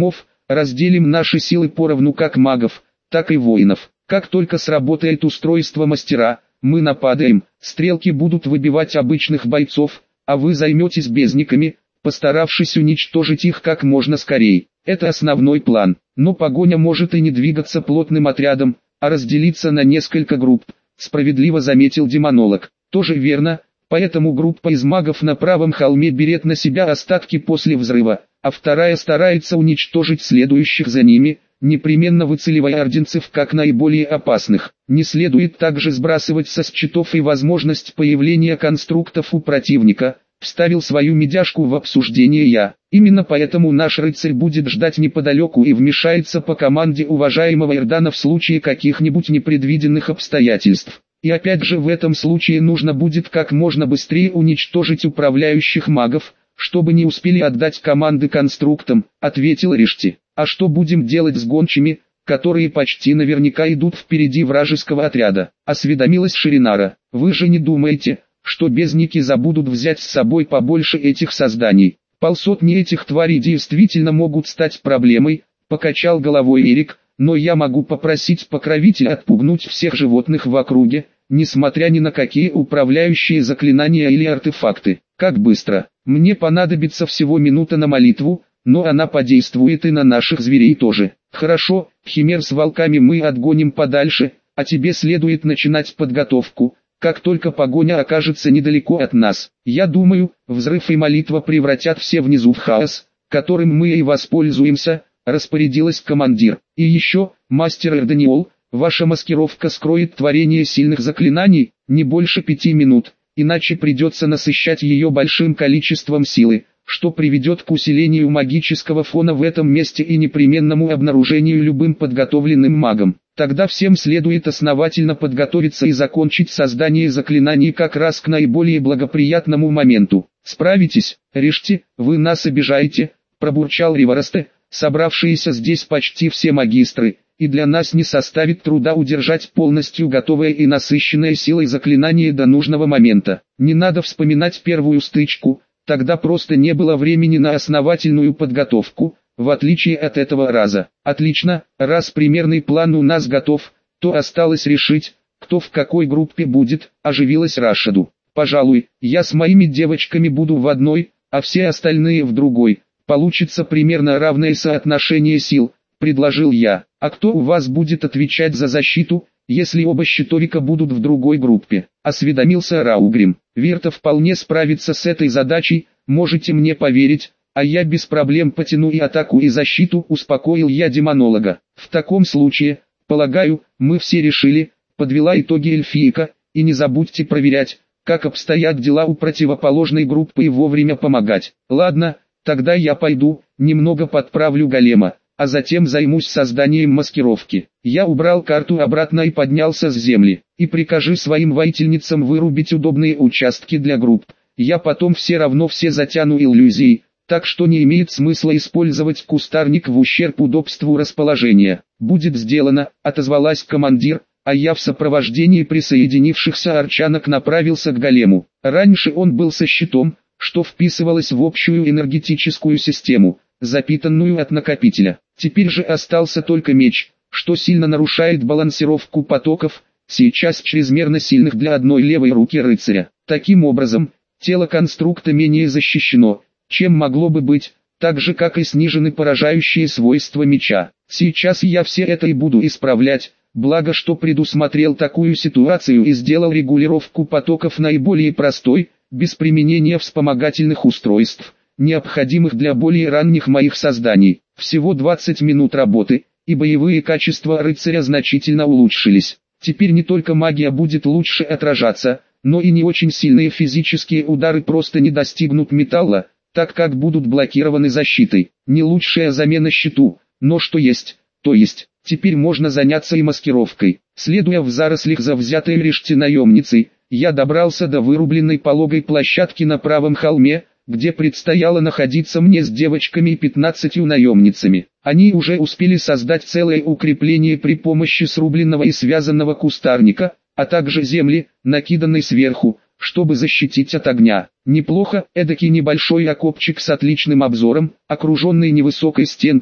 разделим наши силы поровну как магов, так и воинов. Как только сработает устройство мастера, мы нападаем, стрелки будут выбивать обычных бойцов, а вы займетесь бездниками, постаравшись уничтожить их как можно скорее. Это основной план, но погоня может и не двигаться плотным отрядом, а разделиться на несколько групп, справедливо заметил демонолог. Тоже верно, поэтому группа из магов на правом холме берет на себя остатки после взрыва, а вторая старается уничтожить следующих за ними, непременно выцеливая орденцев как наиболее опасных. Не следует также сбрасывать со счетов и возможность появления конструктов у противника, вставил свою медяшку в обсуждение я. Именно поэтому наш рыцарь будет ждать неподалеку и вмешается по команде уважаемого Эрдана в случае каких-нибудь непредвиденных обстоятельств. И опять же в этом случае нужно будет как можно быстрее уничтожить управляющих магов, чтобы не успели отдать команды конструктам, ответил Ришти. А что будем делать с гончими, которые почти наверняка идут впереди вражеского отряда? Осведомилась Ширинара. Вы же не думаете, что бездники забудут взять с собой побольше этих созданий? Полсотни этих тварей действительно могут стать проблемой, покачал головой Эрик, но я могу попросить покровителя отпугнуть всех животных в округе, несмотря ни на какие управляющие заклинания или артефакты. Как быстро? Мне понадобится всего минута на молитву, но она подействует и на наших зверей тоже. Хорошо, химер с волками мы отгоним подальше, а тебе следует начинать подготовку, как только погоня окажется недалеко от нас. Я думаю, взрыв и молитва превратят все внизу в хаос, которым мы и воспользуемся, распорядилась командир. И еще, мастер Эрданиол, ваша маскировка скроет творение сильных заклинаний, не больше пяти минут, иначе придется насыщать ее большим количеством силы, что приведет к усилению магического фона в этом месте и непременному обнаружению любым подготовленным магом. Тогда всем следует основательно подготовиться и закончить создание заклинаний как раз к наиболее благоприятному моменту. Справитесь, Ришти, вы нас обижаете, пробурчал Риварасте, собравшиеся здесь почти все магистры, и для нас не составит труда удержать полностью готовое и насыщенное силой заклинание до нужного момента. Не надо вспоминать первую стычку, тогда просто не было времени на основательную подготовку, в отличие от этого раза. Отлично, раз примерный план у нас готов, то осталось решить, кто в какой группе будет, оживилась Рашаду. Пожалуй, я с моими девочками буду в одной, а все остальные в другой. Получится примерно равное соотношение сил, предложил я. А кто у вас будет отвечать за защиту, если оба щитовика будут в другой группе? Осведомился Раугрим. Вирта вполне справится с этой задачей, можете мне поверить, а я без проблем потяну и атаку, и защиту, успокоил я демонолога. В таком случае, полагаю, мы все решили, подвела итоги эльфийка, и не забудьте проверять, как обстоят дела у противоположной группы и вовремя помогать. Ладно, тогда я пойду, немного подправлю голема, а затем займусь созданием маскировки. Я убрал карту обратно и поднялся с земли. И прикажи своим воительницам вырубить удобные участки для групп. Я потом все равно все затяну иллюзией, так что не имеет смысла использовать кустарник в ущерб удобству расположения. Будет сделано, отозвалась командир, а я в сопровождении присоединившихся арчанок направился к голему. Раньше он был со щитом, что вписывалось в общую энергетическую систему, запитанную от накопителя. Теперь же остался только меч, что сильно нарушает балансировку потоков, сейчас чрезмерно сильных для одной левой руки рыцаря. Таким образом, тело конструкта менее защищено, чем могло бы быть, так же как и снижены поражающие свойства меча. Сейчас я все это и буду исправлять, благо что предусмотрел такую ситуацию и сделал регулировку потоков наиболее простой, без применения вспомогательных устройств, необходимых для более ранних моих созданий. Всего двадцать минут работы, и боевые качества рыцаря значительно улучшились. Теперь не только магия будет лучше отражаться, но и не очень сильные физические удары просто не достигнут металла, так как будут блокированы защитой. Не лучшая замена щиту, но что есть, то есть. Теперь можно заняться и маскировкой. Следуя в зарослях за взятой Ришти наемницей, я добрался до вырубленной пологой площадки на правом холме, где предстояло находиться мне с девочками и пятнадцатью наемницами. Они уже успели создать целое укрепление при помощи срубленного и связанного кустарника, а также земли, накиданной сверху, чтобы защитить от огня. Неплохо, эдакий небольшой окопчик с отличным обзором, окруженный невысокой стенкой,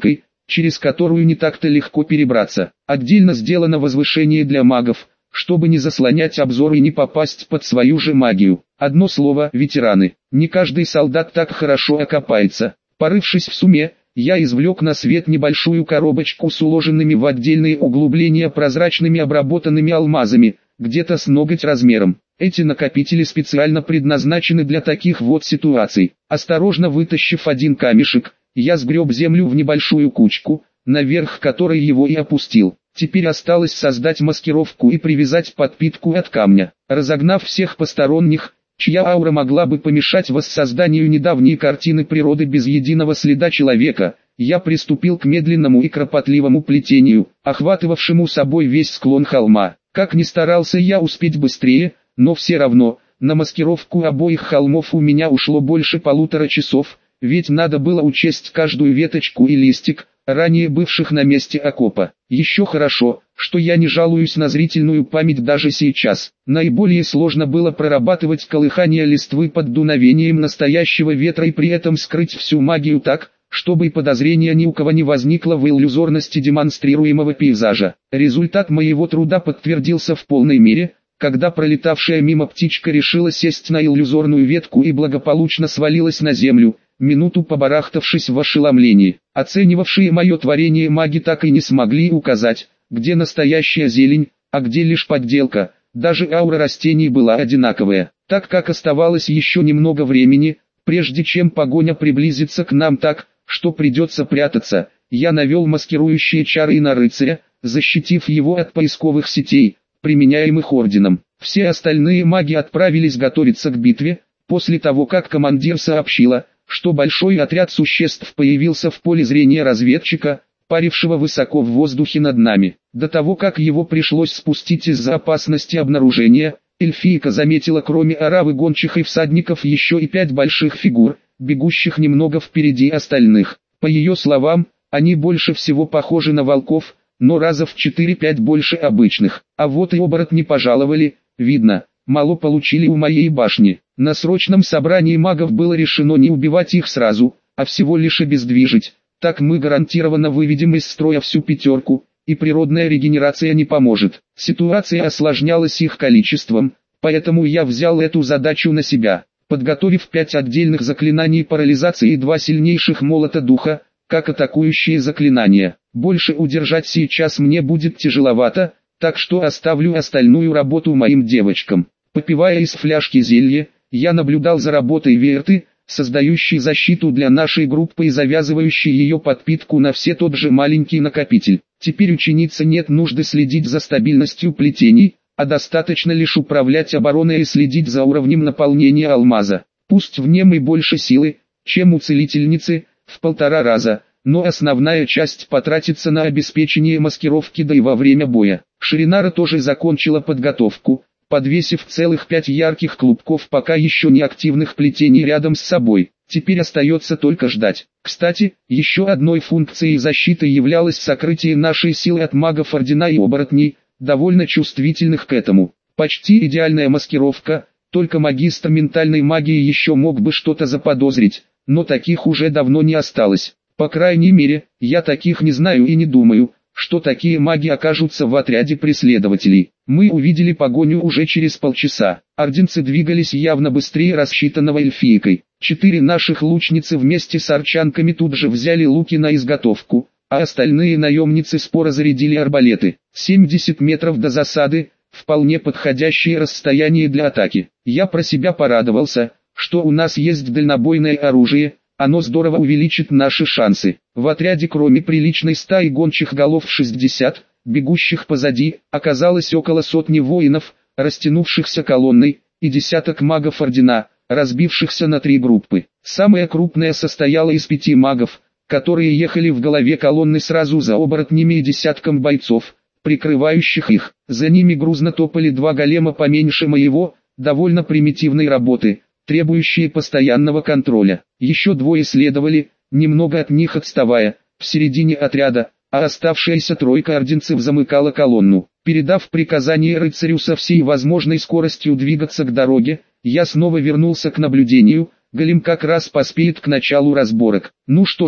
через которую не так-то легко перебраться. Отдельно сделано возвышение для магов, чтобы не заслонять обзор и не попасть под свою же магию. Одно слово – ветераны. Не каждый солдат так хорошо окопается. Порывшись в сумме, я извлек на свет небольшую коробочку с уложенными в отдельные углубления прозрачными обработанными алмазами, где-то с ноготь размером. Эти накопители специально предназначены для таких вот ситуаций. Осторожно вытащив один камешек, я сгреб землю в небольшую кучку, наверх которой его и опустил. Теперь осталось создать маскировку и привязать подпитку от камня. Разогнав всех посторонних, чья аура могла бы помешать воссозданию недавней картины природы без единого следа человека, я приступил к медленному и кропотливому плетению, охватывавшему собой весь склон холма. Как ни старался я успеть быстрее, но все равно, на маскировку обоих холмов у меня ушло больше полутора часов, ведь надо было учесть каждую веточку и листик, ранее бывших на месте окопа. Еще хорошо, что я не жалуюсь на зрительную память даже сейчас. Наиболее сложно было прорабатывать колыхание листвы под дуновением настоящего ветра и при этом скрыть всю магию так, чтобы и подозрения ни у кого не возникло в иллюзорности демонстрируемого пейзажа. Результат моего труда подтвердился в полной мере, когда пролетавшая мимо птичка решила сесть на иллюзорную ветку и благополучно свалилась на землю, минуту побарахтавшись в ошеломлении. Оценивавшие мое творение маги так и не смогли указать, где настоящая зелень, а где лишь подделка. Даже аура растений была одинаковая. Так как оставалось еще немного времени, прежде чем погоня приблизится к нам так, что придется прятаться, я навел маскирующие чары на рыцаря, защитив его от поисковых сетей, применяемых орденом. Все остальные маги отправились готовиться к битве, после того как командир сообщила, что большой отряд существ появился в поле зрения разведчика, парившего высоко в воздухе над нами. До того как его пришлось спустить из-за опасности обнаружения, эльфийка заметила кроме оравы гончих и всадников еще и пять больших фигур, бегущих немного впереди остальных. По ее словам, они больше всего похожи на волков, но раза в четыре-пять больше обычных. А вот и оборотни пожаловали, видно, мало получили у моей башни. На срочном собрании магов было решено не убивать их сразу, а всего лишь обездвижить. Так мы гарантированно выведем из строя всю пятерку, и природная регенерация не поможет. Ситуация осложнялась их количеством, поэтому я взял эту задачу на себя, подготовив пять отдельных заклинаний парализации и два сильнейших молота духа, как атакующие заклинания. Больше удержать сейчас мне будет тяжеловато, так что оставлю остальную работу моим девочкам. Попивая из фляжки зелье, я наблюдал за работой Верты, создающей защиту для нашей группы и завязывающей ее подпитку на все тот же маленький накопитель. Теперь ученице нет нужды следить за стабильностью плетений, а достаточно лишь управлять обороной и следить за уровнем наполнения алмаза. Пусть в нем и больше силы, чем у целительницы, в полтора раза, но основная часть потратится на обеспечение маскировки да и во время боя. Ширинара тоже закончила подготовку, подвесив целых пять ярких клубков пока еще не активных плетений рядом с собой. Теперь остается только ждать. Кстати, еще одной функцией защиты являлось сокрытие нашей силы от магов Ордена и оборотней, довольно чувствительных к этому. Почти идеальная маскировка, только магистр ментальной магии еще мог бы что-то заподозрить, но таких уже давно не осталось. По крайней мере, я таких не знаю и не думаю, что такие маги окажутся в отряде преследователей. Мы увидели погоню уже через полчаса. Орденцы двигались явно быстрее рассчитанного эльфийкой. Четыре наших лучницы вместе с арчанками тут же взяли луки на изготовку, а остальные наемницы споро зарядили арбалеты. семьдесят метров до засады, вполне подходящее расстояние для атаки. Я про себя порадовался, что у нас есть дальнобойное оружие. Оно здорово увеличит наши шансы. В отряде кроме приличной стаи гончих голов шестьдесят, бегущих позади, оказалось около сотни воинов, растянувшихся колонной, и десяток магов Ордена, разбившихся на три группы. Самая крупная состояла из пяти магов, которые ехали в голове колонны сразу за оборотнями и десятком бойцов, прикрывающих их. За ними грузно топали два голема поменьше моего, довольно примитивной работы, требующие постоянного контроля. Еще двое следовали, немного от них отставая, в середине отряда, а оставшаяся тройка орденцев замыкала колонну. Передав приказание рыцарю со всей возможной скоростью двигаться к дороге, я снова вернулся к наблюдению. Голем как раз поспеет к началу разборок. Ну что ж,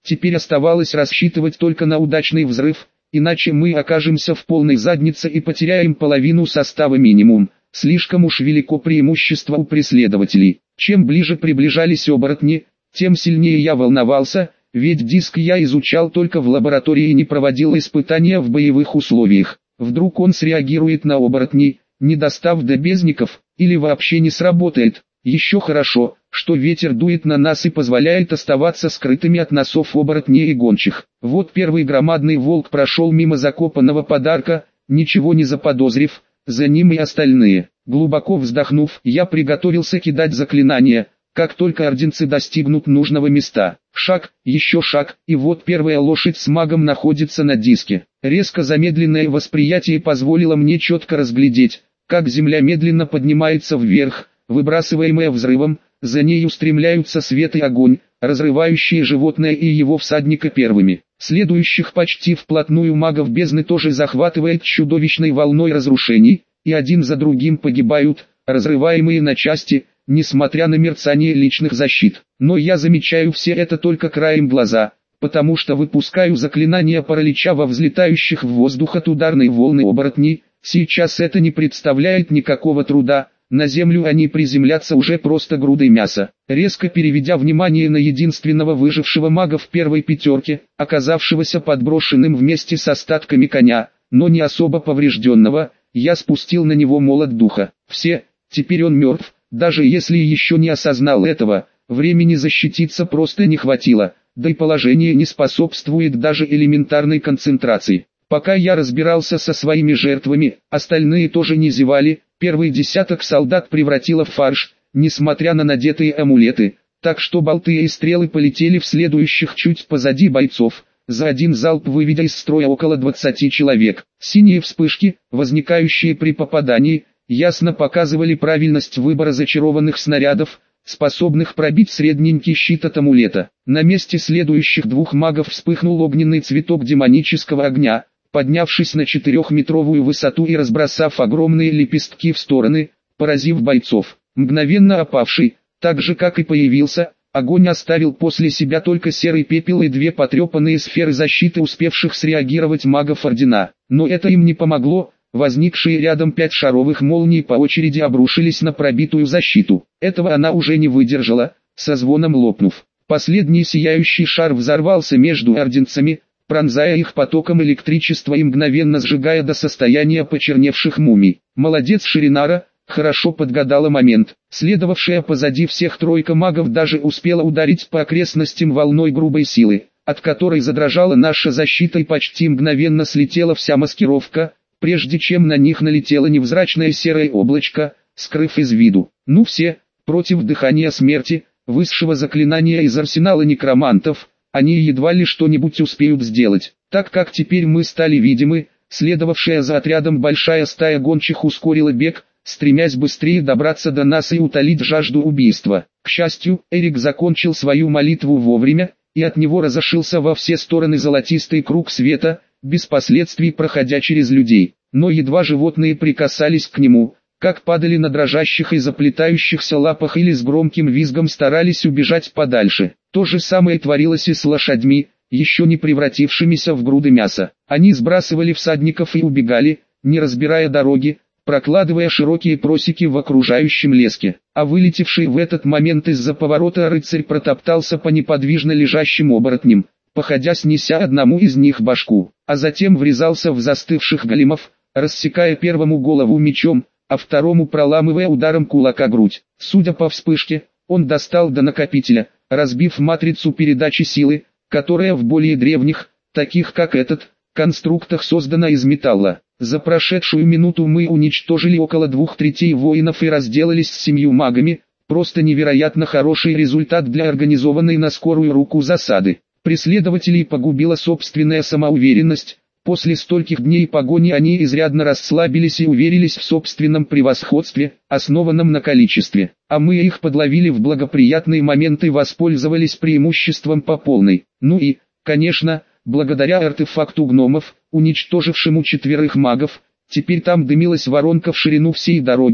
Теперь оставалось рассчитывать только на удачный взрыв, иначе мы окажемся в полной заднице и потеряем половину состава минимум. Слишком уж велико преимущество у преследователей. Чем ближе приближались оборотни, тем сильнее я волновался, ведь диск я изучал только в лаборатории и не проводил испытания в боевых условиях. Вдруг он среагирует на оборотней, не достав до бездников, или вообще не сработает. Еще хорошо, что ветер дует на нас и позволяет оставаться скрытыми от носов оборотней и гончих. Вот первый громадный волк прошел мимо закопанного подарка, ничего не заподозрив, за ним и остальные. Глубоко вздохнув, я приготовился кидать заклинания, как только орденцы достигнут нужного места. Шаг, еще шаг, и вот первая лошадь с магом находится на диске. Резко замедленное восприятие позволило мне четко разглядеть, как земля медленно поднимается вверх, выбрасываемая взрывом, за ней устремляются свет и огонь, разрывающие животное и его всадника первыми. Следующих почти вплотную магов бездны тоже захватывает чудовищной волной разрушений, и один за другим погибают, разрываемые на части, несмотря на мерцание личных защит. Но я замечаю все это только краем глаза, потому что выпускаю заклинание паралича во взлетающих в воздух от ударной волны оборотней. Сейчас это не представляет никакого труда. На землю они приземлятся уже просто грудой мяса. Резко переведя внимание на единственного выжившего мага в первой пятерке, оказавшегося подброшенным вместе с остатками коня, но не особо поврежденного, я спустил на него молот духа. Все, теперь он мертв, даже если еще не осознал этого, времени защититься просто не хватило, да и положение не способствует даже элементарной концентрации. Пока я разбирался со своими жертвами, остальные тоже не зевали. Первый десяток солдат превратило в фарш, несмотря на надетые амулеты, так что болты и стрелы полетели в следующих чуть позади бойцов, за один залп выведя из строя около двадцати человек. Синие вспышки, возникающие при попадании, ясно показывали правильность выбора зачарованных снарядов, способных пробить средненький щит от амулета. На месте следующих двух магов вспыхнул огненный цветок демонического огня, поднявшись на четырехметровую высоту и разбросав огромные лепестки в стороны, поразив бойцов. Мгновенно опавший, так же как и появился, огонь оставил после себя только серый пепел и две потрепанные сферы защиты успевших среагировать магов Ордена. Но это им не помогло, возникшие рядом пять шаровых молний по очереди обрушились на пробитую защиту. Этого она уже не выдержала, со звоном лопнув. Последний сияющий шар взорвался между орденцами, пронзая их потоком электричества и мгновенно сжигая до состояния почерневших мумий. Молодец Ширинара, хорошо подгадала момент. Следовавшая позади всех тройка магов даже успела ударить по окрестностям волной грубой силы, от которой задрожала наша защита и почти мгновенно слетела вся маскировка, прежде чем на них налетело невзрачное серое облачко, скрыв из виду. Ну все, против дыхания смерти, высшего заклинания из арсенала некромантов, они едва ли что-нибудь успеют сделать, так как теперь мы стали видимы. Следовавшая за отрядом большая стая гончих ускорила бег, стремясь быстрее добраться до нас и утолить жажду убийства. К счастью, Эрик закончил свою молитву вовремя, и от него разошился во все стороны золотистый круг света, без последствий проходя через людей. Но едва животные прикасались к нему, как падали на дрожащих и заплетающихся лапах или с громким визгом старались убежать подальше. То же самое творилось и с лошадьми, еще не превратившимися в груды мяса. Они сбрасывали всадников и убегали, не разбирая дороги, прокладывая широкие просеки в окружающем леске. А вылетевший в этот момент из-за поворота рыцарь протоптался по неподвижно лежащим оборотням, походя снеся одному из них башку, а затем врезался в застывших големов, рассекая первому голову мечом, а второму проламывая ударом кулака грудь. Судя по вспышке, он достал до накопителя, разбив матрицу передачи силы, которая в более древних, таких как этот, конструктах создана из металла. За прошедшую минуту мы уничтожили около двух третей воинов и разделались с семью магами, просто невероятно хороший результат для организованной на скорую руку засады. Преследователей погубила собственная самоуверенность. После стольких дней погони они изрядно расслабились и уверились в собственном превосходстве, основанном на количестве. А мы их подловили в благоприятные моменты и воспользовались преимуществом по полной. Ну и, конечно, благодаря артефакту гномов, уничтожившему четверых магов, теперь там дымилась воронка в ширину всей дороги,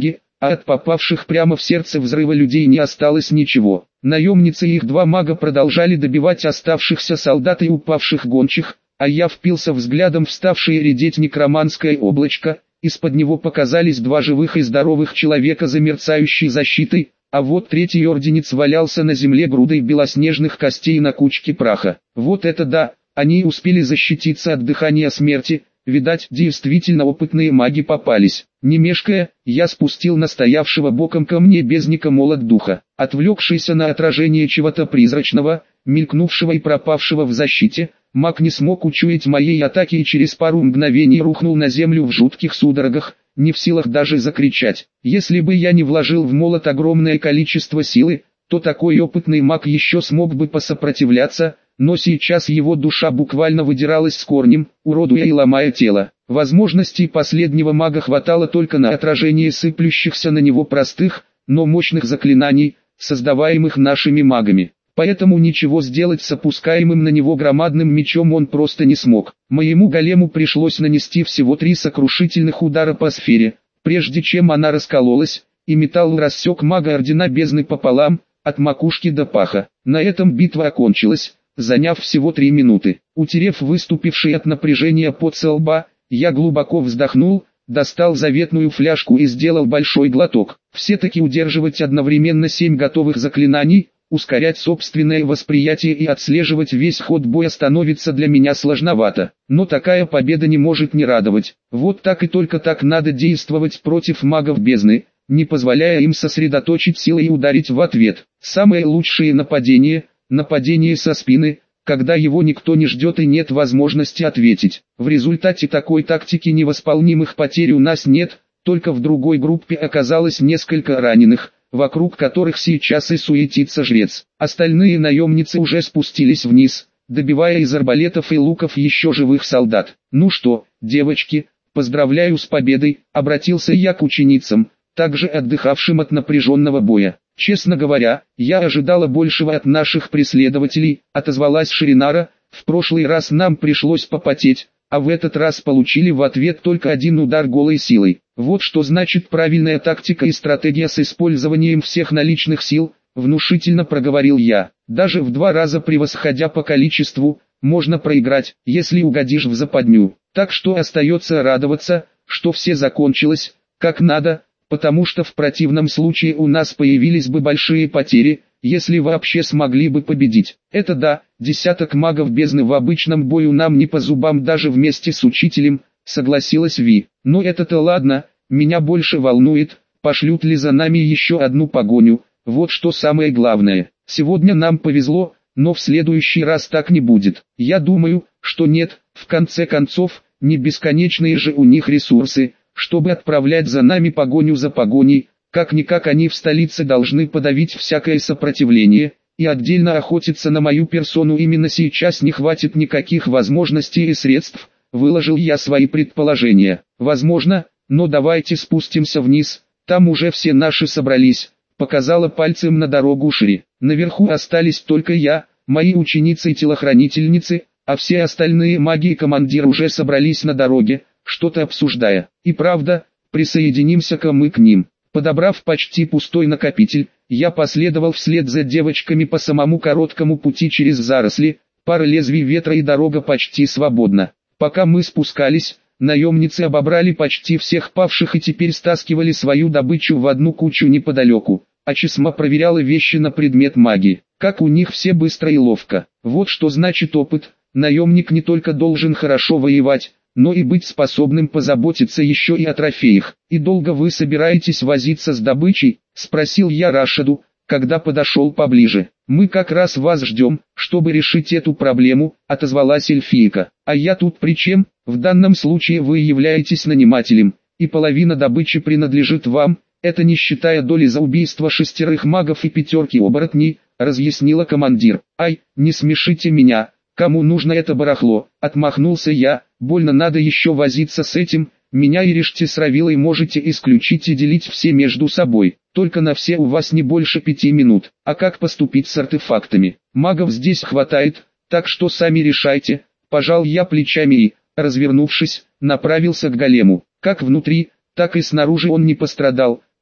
а от попавших прямо в сердце взрыва людей не осталось ничего. Наемницы и их два мага продолжали добивать оставшихся солдат и упавших гончих, а я впился взглядом в ставшее редеть некроманское облачко. Из-под него показались два живых и здоровых человека за мерцающей защитой, а вот третий орденец валялся на земле грудой белоснежных костей на кучке праха. Вот это да, они успели защититься от дыхания смерти, видать, действительно опытные маги попались. Не мешкая, я спустил на стоявшего боком ко мне бездника молот духа. Отвлекшийся на отражение чего-то призрачного, мелькнувшего и пропавшего в защите, маг не смог учуять моей атаки и через пару мгновений рухнул на землю в жутких судорогах, не в силах даже закричать. Если бы я не вложил в молот огромное количество силы, то такой опытный маг еще смог бы посопротивляться, но сейчас его душа буквально выдиралась с корнем, уродуя и ломая тело. Возможностей последнего мага хватало только на отражение сыплющихся на него простых, но мощных заклинаний, создаваемых нашими магами. Поэтому ничего сделать с опускаемым на него громадным мечом он просто не смог. Моему голему пришлось нанести всего три сокрушительных удара по сфере, прежде чем она раскололась, и металл рассек мага Ордена Бездны пополам, от макушки до паха. На этом битва окончилась, заняв всего три минуты. Утерев выступивший от напряжения пот со лба, я глубоко вздохнул, достал заветную фляжку и сделал большой глоток. Все-таки удерживать одновременно семь готовых заклинаний, ускорять собственное восприятие и отслеживать весь ход боя становится для меня сложновато. Но такая победа не может не радовать. Вот так и только так надо действовать против магов бездны, не позволяя им сосредоточить силы и ударить в ответ. Самое лучшее нападение – нападение со спины, когда его никто не ждет и нет возможности ответить. В результате такой тактики невосполнимых потерь у нас нет, только в другой группе оказалось несколько раненых, вокруг которых сейчас и суетится жрец. Остальные наемницы уже спустились вниз, добивая из арбалетов и луков еще живых солдат. «Ну что, девочки, поздравляю с победой», — обратился я к ученицам, также отдыхавшим от напряженного боя. «Честно говоря, я ожидала большего от наших преследователей», — отозвалась Ширинара. «В прошлый раз нам пришлось попотеть, а в этот раз получили в ответ только один удар голой силой. Вот что значит правильная тактика и стратегия с использованием всех наличных сил», — внушительно проговорил я. «Даже в два раза превосходя по количеству, можно проиграть, если угодишь в западню. Так что остается радоваться, что все закончилось, как надо, потому что в противном случае у нас появились бы большие потери, если вообще смогли бы победить. Это да, десяток магов бездны в обычном бою нам не по зубам даже вместе с учителем», — согласилась Ви. «Но это-то ладно, меня больше волнует, пошлют ли за нами еще одну погоню, вот что самое главное. Сегодня нам повезло, но в следующий раз так не будет. Я думаю, что нет, в конце концов, не бесконечные же у них ресурсы, чтобы отправлять за нами погоню за погоней. Как-никак они в столице должны подавить всякое сопротивление, и отдельно охотиться на мою персону именно сейчас не хватит никаких возможностей и средств», — выложил я свои предположения. «Возможно, но давайте спустимся вниз, там уже все наши собрались», — показала пальцем на дорогу Шири. «Наверху остались только я, мои ученицы и телохранительницы, а все остальные маги и командир уже собрались на дороге, что-то обсуждая. И правда, присоединимся-ка мы к ним». Подобрав почти пустой накопитель, я последовал вслед за девочками по самому короткому пути через заросли, пара лезвий ветра и дорога почти свободна. Пока мы спускались, наемницы обобрали почти всех павших и теперь стаскивали свою добычу в одну кучу неподалеку, а Чесма проверяла вещи на предмет магии. Как у них все быстро и ловко. Вот что значит опыт. Наемник не только должен хорошо воевать, но и быть способным позаботиться еще и о трофеях. «И долго вы собираетесь возиться с добычей?» — спросил я Рашиду, когда подошел поближе. «Мы как раз вас ждем, чтобы решить эту проблему», — отозвалась эльфийка. «А я тут при чем? В данном случае вы являетесь нанимателем, и половина добычи принадлежит вам, это не считая доли за убийство шестерых магов и пятерки оборотней», — разъяснила командир. «Ай, не смешите меня, кому нужно это барахло?» — отмахнулся я. «Больно надо еще возиться с этим, меня и Ришти с Равилой можете исключить и делить все между собой, только на все у вас не больше пяти минут. А как поступить с артефактами? Магов здесь хватает, так что сами решайте», — пожал я плечами и, развернувшись, направился к голему. Как внутри, так и снаружи он не пострадал,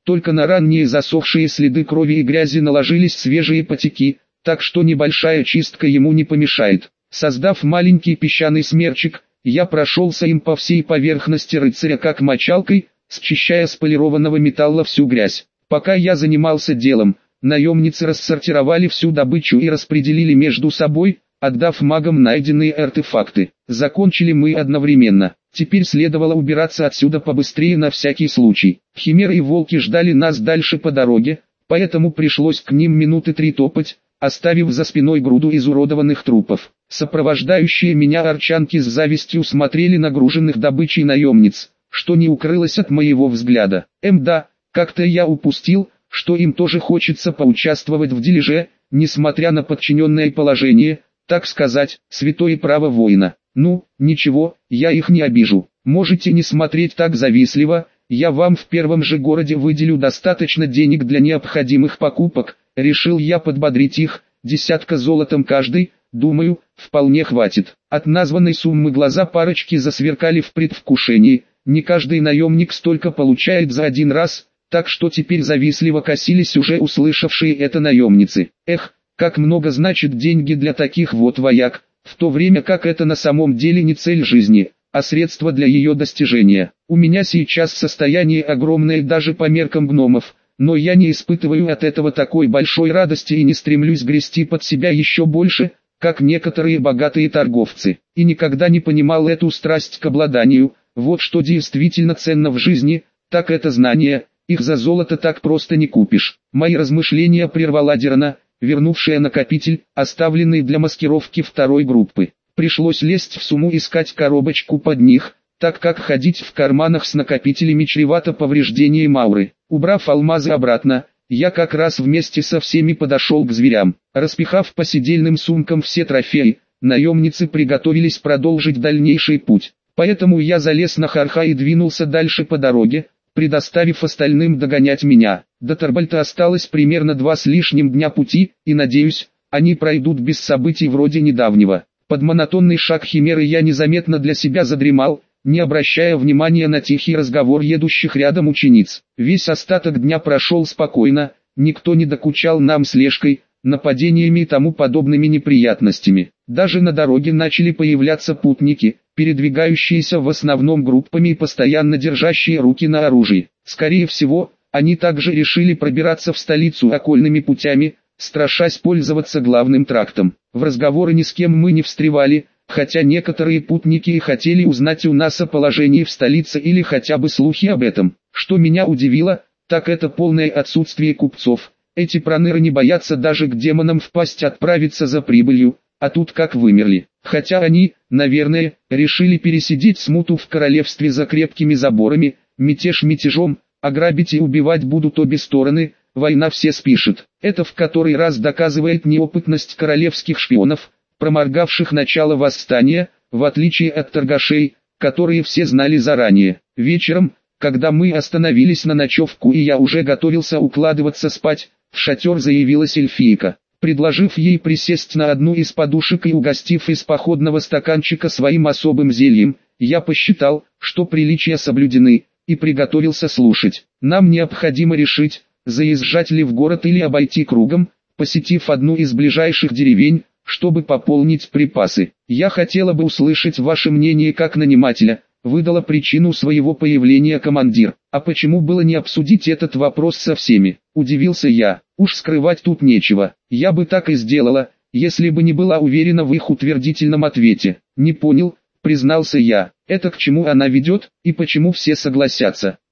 только на ранние засохшие следы крови и грязи наложились свежие потеки, так что небольшая чистка ему не помешает. Создав маленький песчаный смерчик, я прошелся им по всей поверхности рыцаря как мочалкой, счищая с полированного металла всю грязь. Пока я занимался делом, наемницы рассортировали всю добычу и распределили между собой, отдав магам найденные артефакты. Закончили мы одновременно. Теперь следовало убираться отсюда побыстрее на всякий случай. Химеры и волки ждали нас дальше по дороге, поэтому пришлось к ним минуты три топать, оставив за спиной груду изуродованных трупов. Сопровождающие меня арчанки с завистью смотрели на груженных добычей наемниц, что не укрылось от моего взгляда. Эм да, как-то я упустил, что им тоже хочется поучаствовать в дележе, несмотря на подчиненное положение, так сказать, святое право воина. Ну, ничего, я их не обижу. Можете не смотреть так завистливо, я вам в первом же городе выделю достаточно денег для необходимых покупок, решил я подбодрить их, десятка золотом каждый, думаю, вполне хватит. От названной суммы глаза парочки засверкали в предвкушении, не каждый наемник столько получает за один раз, так что теперь завистливо косились уже услышавшие это наемницы. Эх, как много значит деньги для таких вот вояк, в то время как это на самом деле не цель жизни, а средство для ее достижения. У меня сейчас состояние огромное даже по меркам гномов, но я не испытываю от этого такой большой радости и не стремлюсь грести под себя еще больше, как некоторые богатые торговцы. И никогда не понимал эту страсть к обладанию. Вот что действительно ценно в жизни, так это знания, их за золото так просто не купишь. Мои размышления прервала Дирана, вернувшая накопитель, оставленный для маскировки второй группы. Пришлось лезть в сумму искать коробочку под них, так как ходить в карманах с накопителями чревато повреждением ауры. Убрав алмазы обратно, я как раз вместе со всеми подошел к зверям. Распихав по седельным сумкам все трофеи, наемницы приготовились продолжить дальнейший путь. Поэтому я залез на Харха и двинулся дальше по дороге, предоставив остальным догонять меня. До Тарбальта осталось примерно два с лишним дня пути, и надеюсь, они пройдут без событий вроде недавнего. Под монотонный шаг химеры я незаметно для себя задремал, не обращая внимания на тихий разговор едущих рядом учениц. Весь остаток дня прошел спокойно, никто не докучал нам слежкой, нападениями и тому подобными неприятностями. Даже на дороге начали появляться путники, передвигающиеся в основном группами и постоянно держащие руки на оружии. Скорее всего, они также решили пробираться в столицу окольными путями, страшась пользоваться главным трактом. В разговоры ни с кем мы не встревали, хотя некоторые путники и хотели узнать у нас о положении в столице или хотя бы слухи об этом. Что меня удивило, так это полное отсутствие купцов. Эти проныры не боятся даже к демонам впасть отправиться за прибылью, а тут как вымерли. Хотя они, наверное, решили пересидеть смуту в королевстве за крепкими заборами, мятеж мятежом, а грабить и убивать будут обе стороны, война все спишет. Это в который раз доказывает неопытность королевских шпионов, проморгавших начало восстания, в отличие от торгашей, которые все знали заранее. Вечером, когда мы остановились на ночевку и я уже готовился укладываться спать, в шатер заявилась эльфийка. Предложив ей присесть на одну из подушек и угостив из походного стаканчика своим особым зельем, я посчитал, что приличия соблюдены, и приготовился слушать. Нам необходимо решить, заезжать ли в город или обойти кругом, посетив одну из ближайших деревень, чтобы пополнить припасы. Я хотела бы услышать ваше мнение как нанимателя, выдала причину своего появления командир. А почему было не обсудить этот вопрос со всеми? Удивился я. Уж скрывать тут нечего. Я бы так и сделала, если бы не была уверена в их утвердительном ответе. Не понял, признался я. Это к чему она ведет, и почему все согласятся?